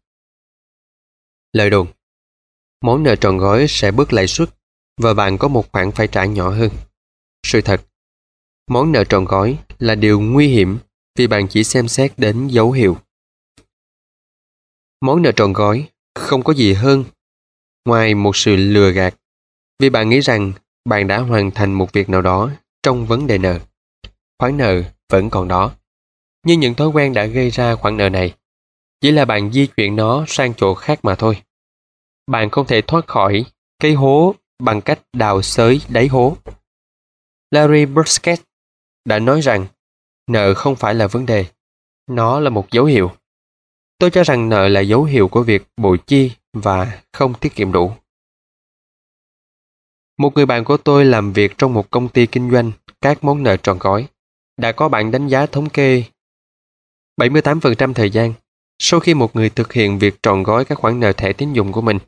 Lời đồn: món nợ trọn gói sẽ bớt lãi suất và bạn có một khoản phải trả nhỏ hơn. Sự thật: món nợ trọn gói là điều nguy hiểm vì bạn chỉ xem xét đến dấu hiệu. Món nợ trọn gói không có gì hơn ngoài một sự lừa gạt, vì bạn nghĩ rằng bạn đã hoàn thành một việc nào đó trong vấn đề nợ. Khoản nợ vẫn còn đó, nhưng những thói quen đã gây ra khoản nợ này. Chỉ là bạn di chuyển nó sang chỗ khác mà thôi. Bạn không thể thoát khỏi cái hố bằng cách đào xới đáy hố. Larry Burkett đã nói rằng nợ không phải là vấn đề, nó là một dấu hiệu. Tôi cho rằng nợ là dấu hiệu của việc bội chi và không tiết kiệm đủ. Một người bạn của tôi làm việc trong một công ty kinh doanh các món nợ trọn gói đã có bản đánh giá thống kê 78% thời gian sau khi một người thực hiện việc trọn gói các khoản nợ thẻ tín dụng của mình,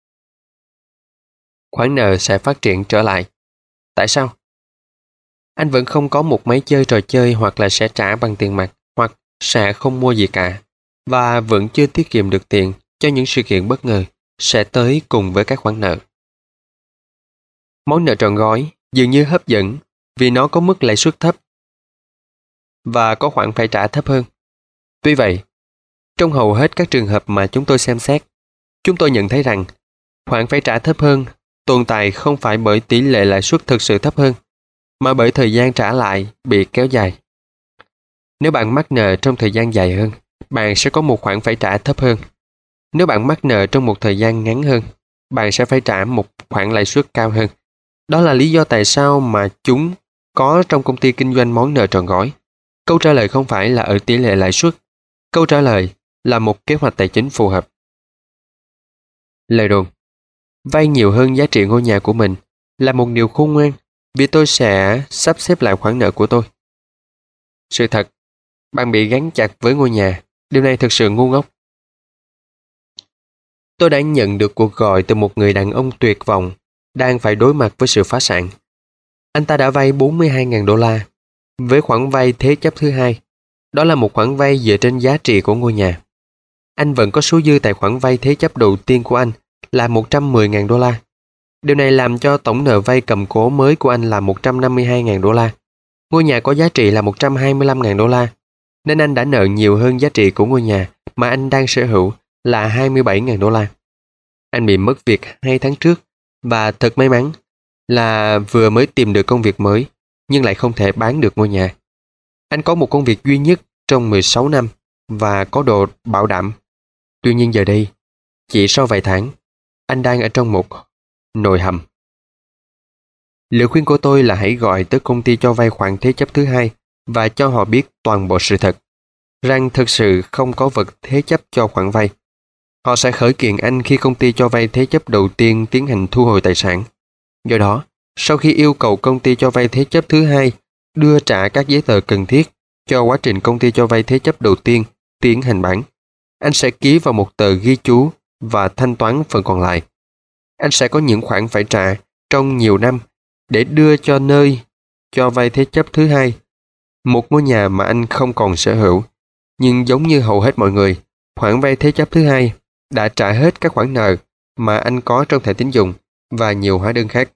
khoản nợ sẽ phát triển trở lại. Tại sao? Anh vẫn không có một máy chơi trò chơi, hoặc là sẽ trả bằng tiền mặt, hoặc sẽ không mua gì cả, và vẫn chưa tiết kiệm được tiền cho những sự kiện bất ngờ sẽ tới cùng với các khoản nợ. Món nợ trọn gói dường như hấp dẫn vì nó có mức lãi suất thấp và có khoản phải trả thấp hơn. Tuy vậy, trong hầu hết các trường hợp mà chúng tôi xem xét, chúng tôi nhận thấy rằng khoản phải trả thấp hơn tồn tại không phải bởi tỷ lệ lãi suất thực sự thấp hơn, mà bởi thời gian trả lại bị kéo dài. Nếu bạn mắc nợ trong thời gian dài hơn, bạn sẽ có một khoản phải trả thấp hơn. Nếu bạn mắc nợ trong một thời gian ngắn hơn, bạn sẽ phải trả một khoản lãi suất cao hơn. Đó là lý do tại sao mà chúng có trong công ty kinh doanh món nợ trọn gói. Câu trả lời không phải là ở tỷ lệ lãi suất. Câu trả lời là một kế hoạch tài chính phù hợp. Lời đồn: vay nhiều hơn giá trị ngôi nhà của mình là một điều khôn ngoan, vì tôi sẽ sắp xếp lại khoản nợ của tôi. Sự thật: bạn bị gắn chặt với ngôi nhà. Điều này thực sự ngu ngốc. Tôi đã nhận được cuộc gọi từ một người đàn ông tuyệt vọng đang phải đối mặt với sự phá sản. Anh ta đã vay $42.000 với khoản vay thế chấp thứ hai. Đó là một khoản vay dựa trên giá trị của ngôi nhà. Anh vẫn có số dư tài khoản vay thế chấp đầu tiên của anh là $110.000. Điều này làm cho tổng nợ vay cầm cố mới của anh là 152.000 đô la. Ngôi nhà có giá trị là 125.000 đô la, nên anh đã nợ nhiều hơn giá trị của ngôi nhà mà anh đang sở hữu là 27.000 đô la. Anh bị mất việc 2 tháng trước và thật may mắn là vừa mới tìm được công việc mới nhưng lại không thể bán được ngôi nhà. Anh có một công việc duy nhất trong 16 năm và có độ bảo đảm. Tuy nhiên giờ đây, chỉ sau vài tháng, anh đang ở trong một nồi hầm. Lời khuyên của tôi là hãy gọi tới công ty cho vay khoản thế chấp thứ hai và cho họ biết toàn bộ sự thật, rằng thực sự không có vật thế chấp cho khoản vay. Họ sẽ khởi kiện anh khi công ty cho vay thế chấp đầu tiên tiến hành thu hồi tài sản. Do đó, sau khi yêu cầu công ty cho vay thế chấp thứ hai đưa trả các giấy tờ cần thiết cho quá trình công ty cho vay thế chấp đầu tiên tiến hành bán, anh sẽ ký vào một tờ ghi chú và thanh toán phần còn lại. Anh sẽ có những khoản phải trả trong nhiều năm để đưa cho nơi cho vay thế chấp thứ hai, một ngôi nhà mà anh không còn sở hữu. Nhưng giống như hầu hết mọi người, khoản vay thế chấp thứ hai đã trả hết các khoản nợ mà anh có trong thẻ tín dụng và nhiều hóa đơn khác.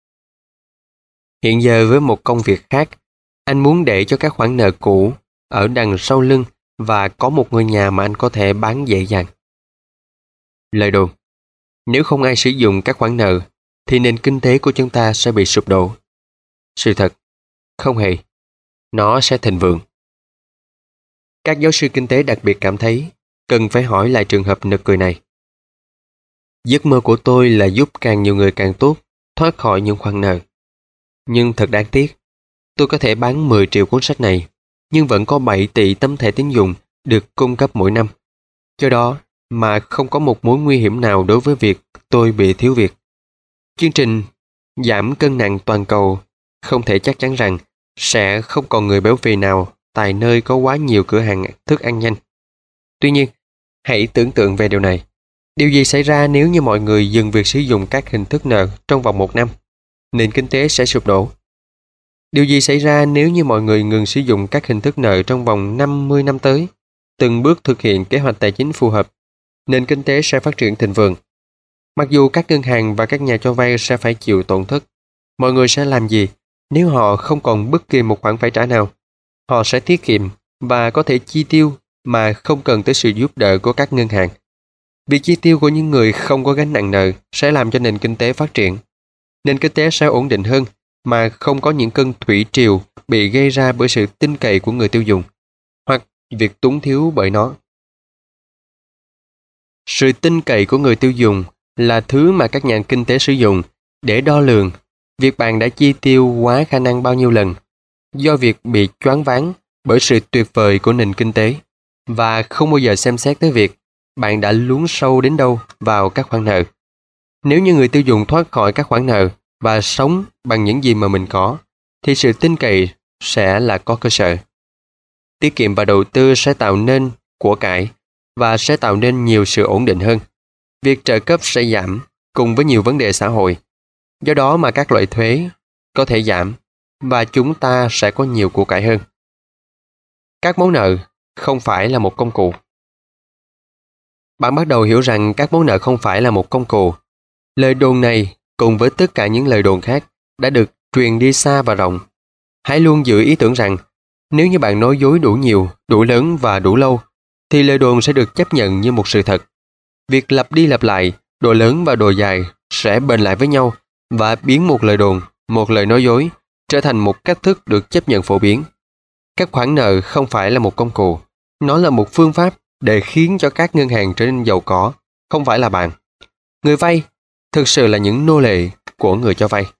Hiện giờ với một công việc khác, anh muốn để cho các khoản nợ cũ ở đằng sau lưng và có một ngôi nhà mà anh có thể bán dễ dàng. Lời đồn: nếu không ai sử dụng các khoản nợ, thì nền kinh tế của chúng ta sẽ bị sụp đổ. Sự thật, không hề. Nó sẽ thịnh vượng. Các giáo sư kinh tế đặc biệt cảm thấy cần phải hỏi lại trường hợp nực cười này. Giấc mơ của tôi là giúp càng nhiều người càng tốt thoát khỏi những khoản nợ. Nhưng thật đáng tiếc, tôi có thể bán 10 triệu cuốn sách này, nhưng vẫn có 7 tỷ tấm thẻ tín dụng được cung cấp mỗi năm. Do đó mà không có một mối nguy hiểm nào đối với việc tôi bị thiếu việc. Chương trình giảm cân nặng toàn cầu không thể chắc chắn rằng sẽ không còn người béo phì nào tại nơi có quá nhiều cửa hàng thức ăn nhanh. Tuy nhiên, hãy tưởng tượng về điều này. Điều gì xảy ra nếu như mọi người dừng việc sử dụng các hình thức nợ trong vòng 1 năm? Nền kinh tế sẽ sụp đổ. Điều gì xảy ra nếu như mọi người ngừng sử dụng các hình thức nợ trong vòng 50 năm tới, từng bước thực hiện kế hoạch tài chính phù hợp? Nền kinh tế sẽ phát triển thịnh vượng. Mặc dù các ngân hàng và các nhà cho vay sẽ phải chịu tổn thất, mọi người sẽ làm gì nếu họ không còn bất kỳ một khoản phải trả nào? Họ sẽ tiết kiệm và có thể chi tiêu mà không cần tới sự giúp đỡ của các ngân hàng. Việc chi tiêu của những người không có gánh nặng nợ sẽ làm cho nền kinh tế phát triển. Nền kinh tế sẽ ổn định hơn mà không có những cơn thủy triều bị gây ra bởi sự tin cậy của người tiêu dùng, hoặc việc túng thiếu bởi nó. Sự tin cậy của người tiêu dùng là thứ mà các nhà kinh tế sử dụng để đo lường việc bạn đã chi tiêu quá khả năng bao nhiêu lần do việc bị choáng váng bởi sự tuyệt vời của nền kinh tế, và không bao giờ xem xét tới việc bạn đã lún sâu đến đâu vào các khoản nợ. Nếu như người tiêu dùng thoát khỏi các khoản nợ và sống bằng những gì mà mình có, thì sự tin cậy sẽ là có cơ sở. Tiết kiệm và đầu tư sẽ tạo nên của cải và sẽ tạo nên nhiều sự ổn định hơn. Việc trợ cấp sẽ giảm cùng với nhiều vấn đề xã hội. Do đó mà các loại thuế có thể giảm và chúng ta sẽ có nhiều của cải hơn. Các món nợ không phải là một công cụ. Bạn bắt đầu hiểu rằng các món nợ không phải là một công cụ. Lời đồn này cùng với tất cả những lời đồn khác đã được truyền đi xa và rộng. Hãy luôn giữ ý tưởng rằng nếu như bạn nói dối đủ nhiều, đủ lớn và đủ lâu, thì lời đồn sẽ được chấp nhận như một sự thật. Việc lặp đi lặp lại, độ lớn và độ dài sẽ bền lại với nhau và biến một lời đồn, một lời nói dối trở thành một cách thức được chấp nhận phổ biến. Các khoản nợ không phải là một công cụ. Nó là một phương pháp để khiến cho các ngân hàng trở nên giàu có, không phải là bạn. Người vay thực sự là những nô lệ của người cho vay.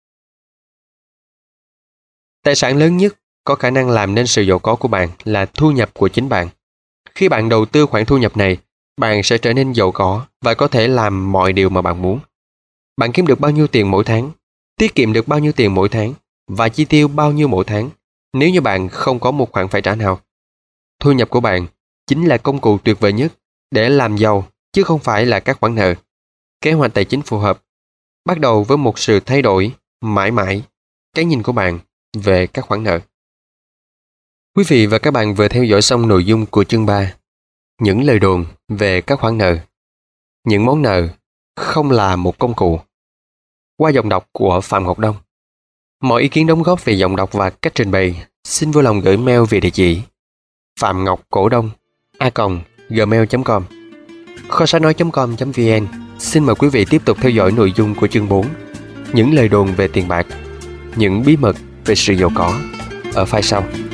Tài sản lớn nhất có khả năng làm nên sự giàu có của bạn là thu nhập của chính bạn. Khi bạn đầu tư khoản thu nhập này, bạn sẽ trở nên giàu có và có thể làm mọi điều mà bạn muốn. Bạn kiếm được bao nhiêu tiền mỗi tháng, tiết kiệm được bao nhiêu tiền mỗi tháng và chi tiêu bao nhiêu mỗi tháng nếu như bạn không có một khoản phải trả nào. Thu nhập của bạn chính là công cụ tuyệt vời nhất để làm giàu, chứ không phải là các khoản nợ. Kế hoạch tài chính phù hợp bắt đầu với một sự thay đổi mãi mãi cái nhìn của bạn về các khoản nợ. Quý vị và các bạn vừa theo dõi xong nội dung của chương 3, những lời đồn về các khoản nợ. Những món nợ không là một công cụ. qua giọng đọc của Phạm Ngọc Đông. Mọi ý kiến đóng góp về giọng đọc và cách trình bày xin vui lòng gửi mail về địa chỉ phạm ngọc.cổ đông@gmail.com. Kho sách nói.com.vn xin mời quý vị tiếp tục theo dõi nội dung của chương 4, những lời đồn về tiền bạc, những bí mật về sự giàu có ở file sau.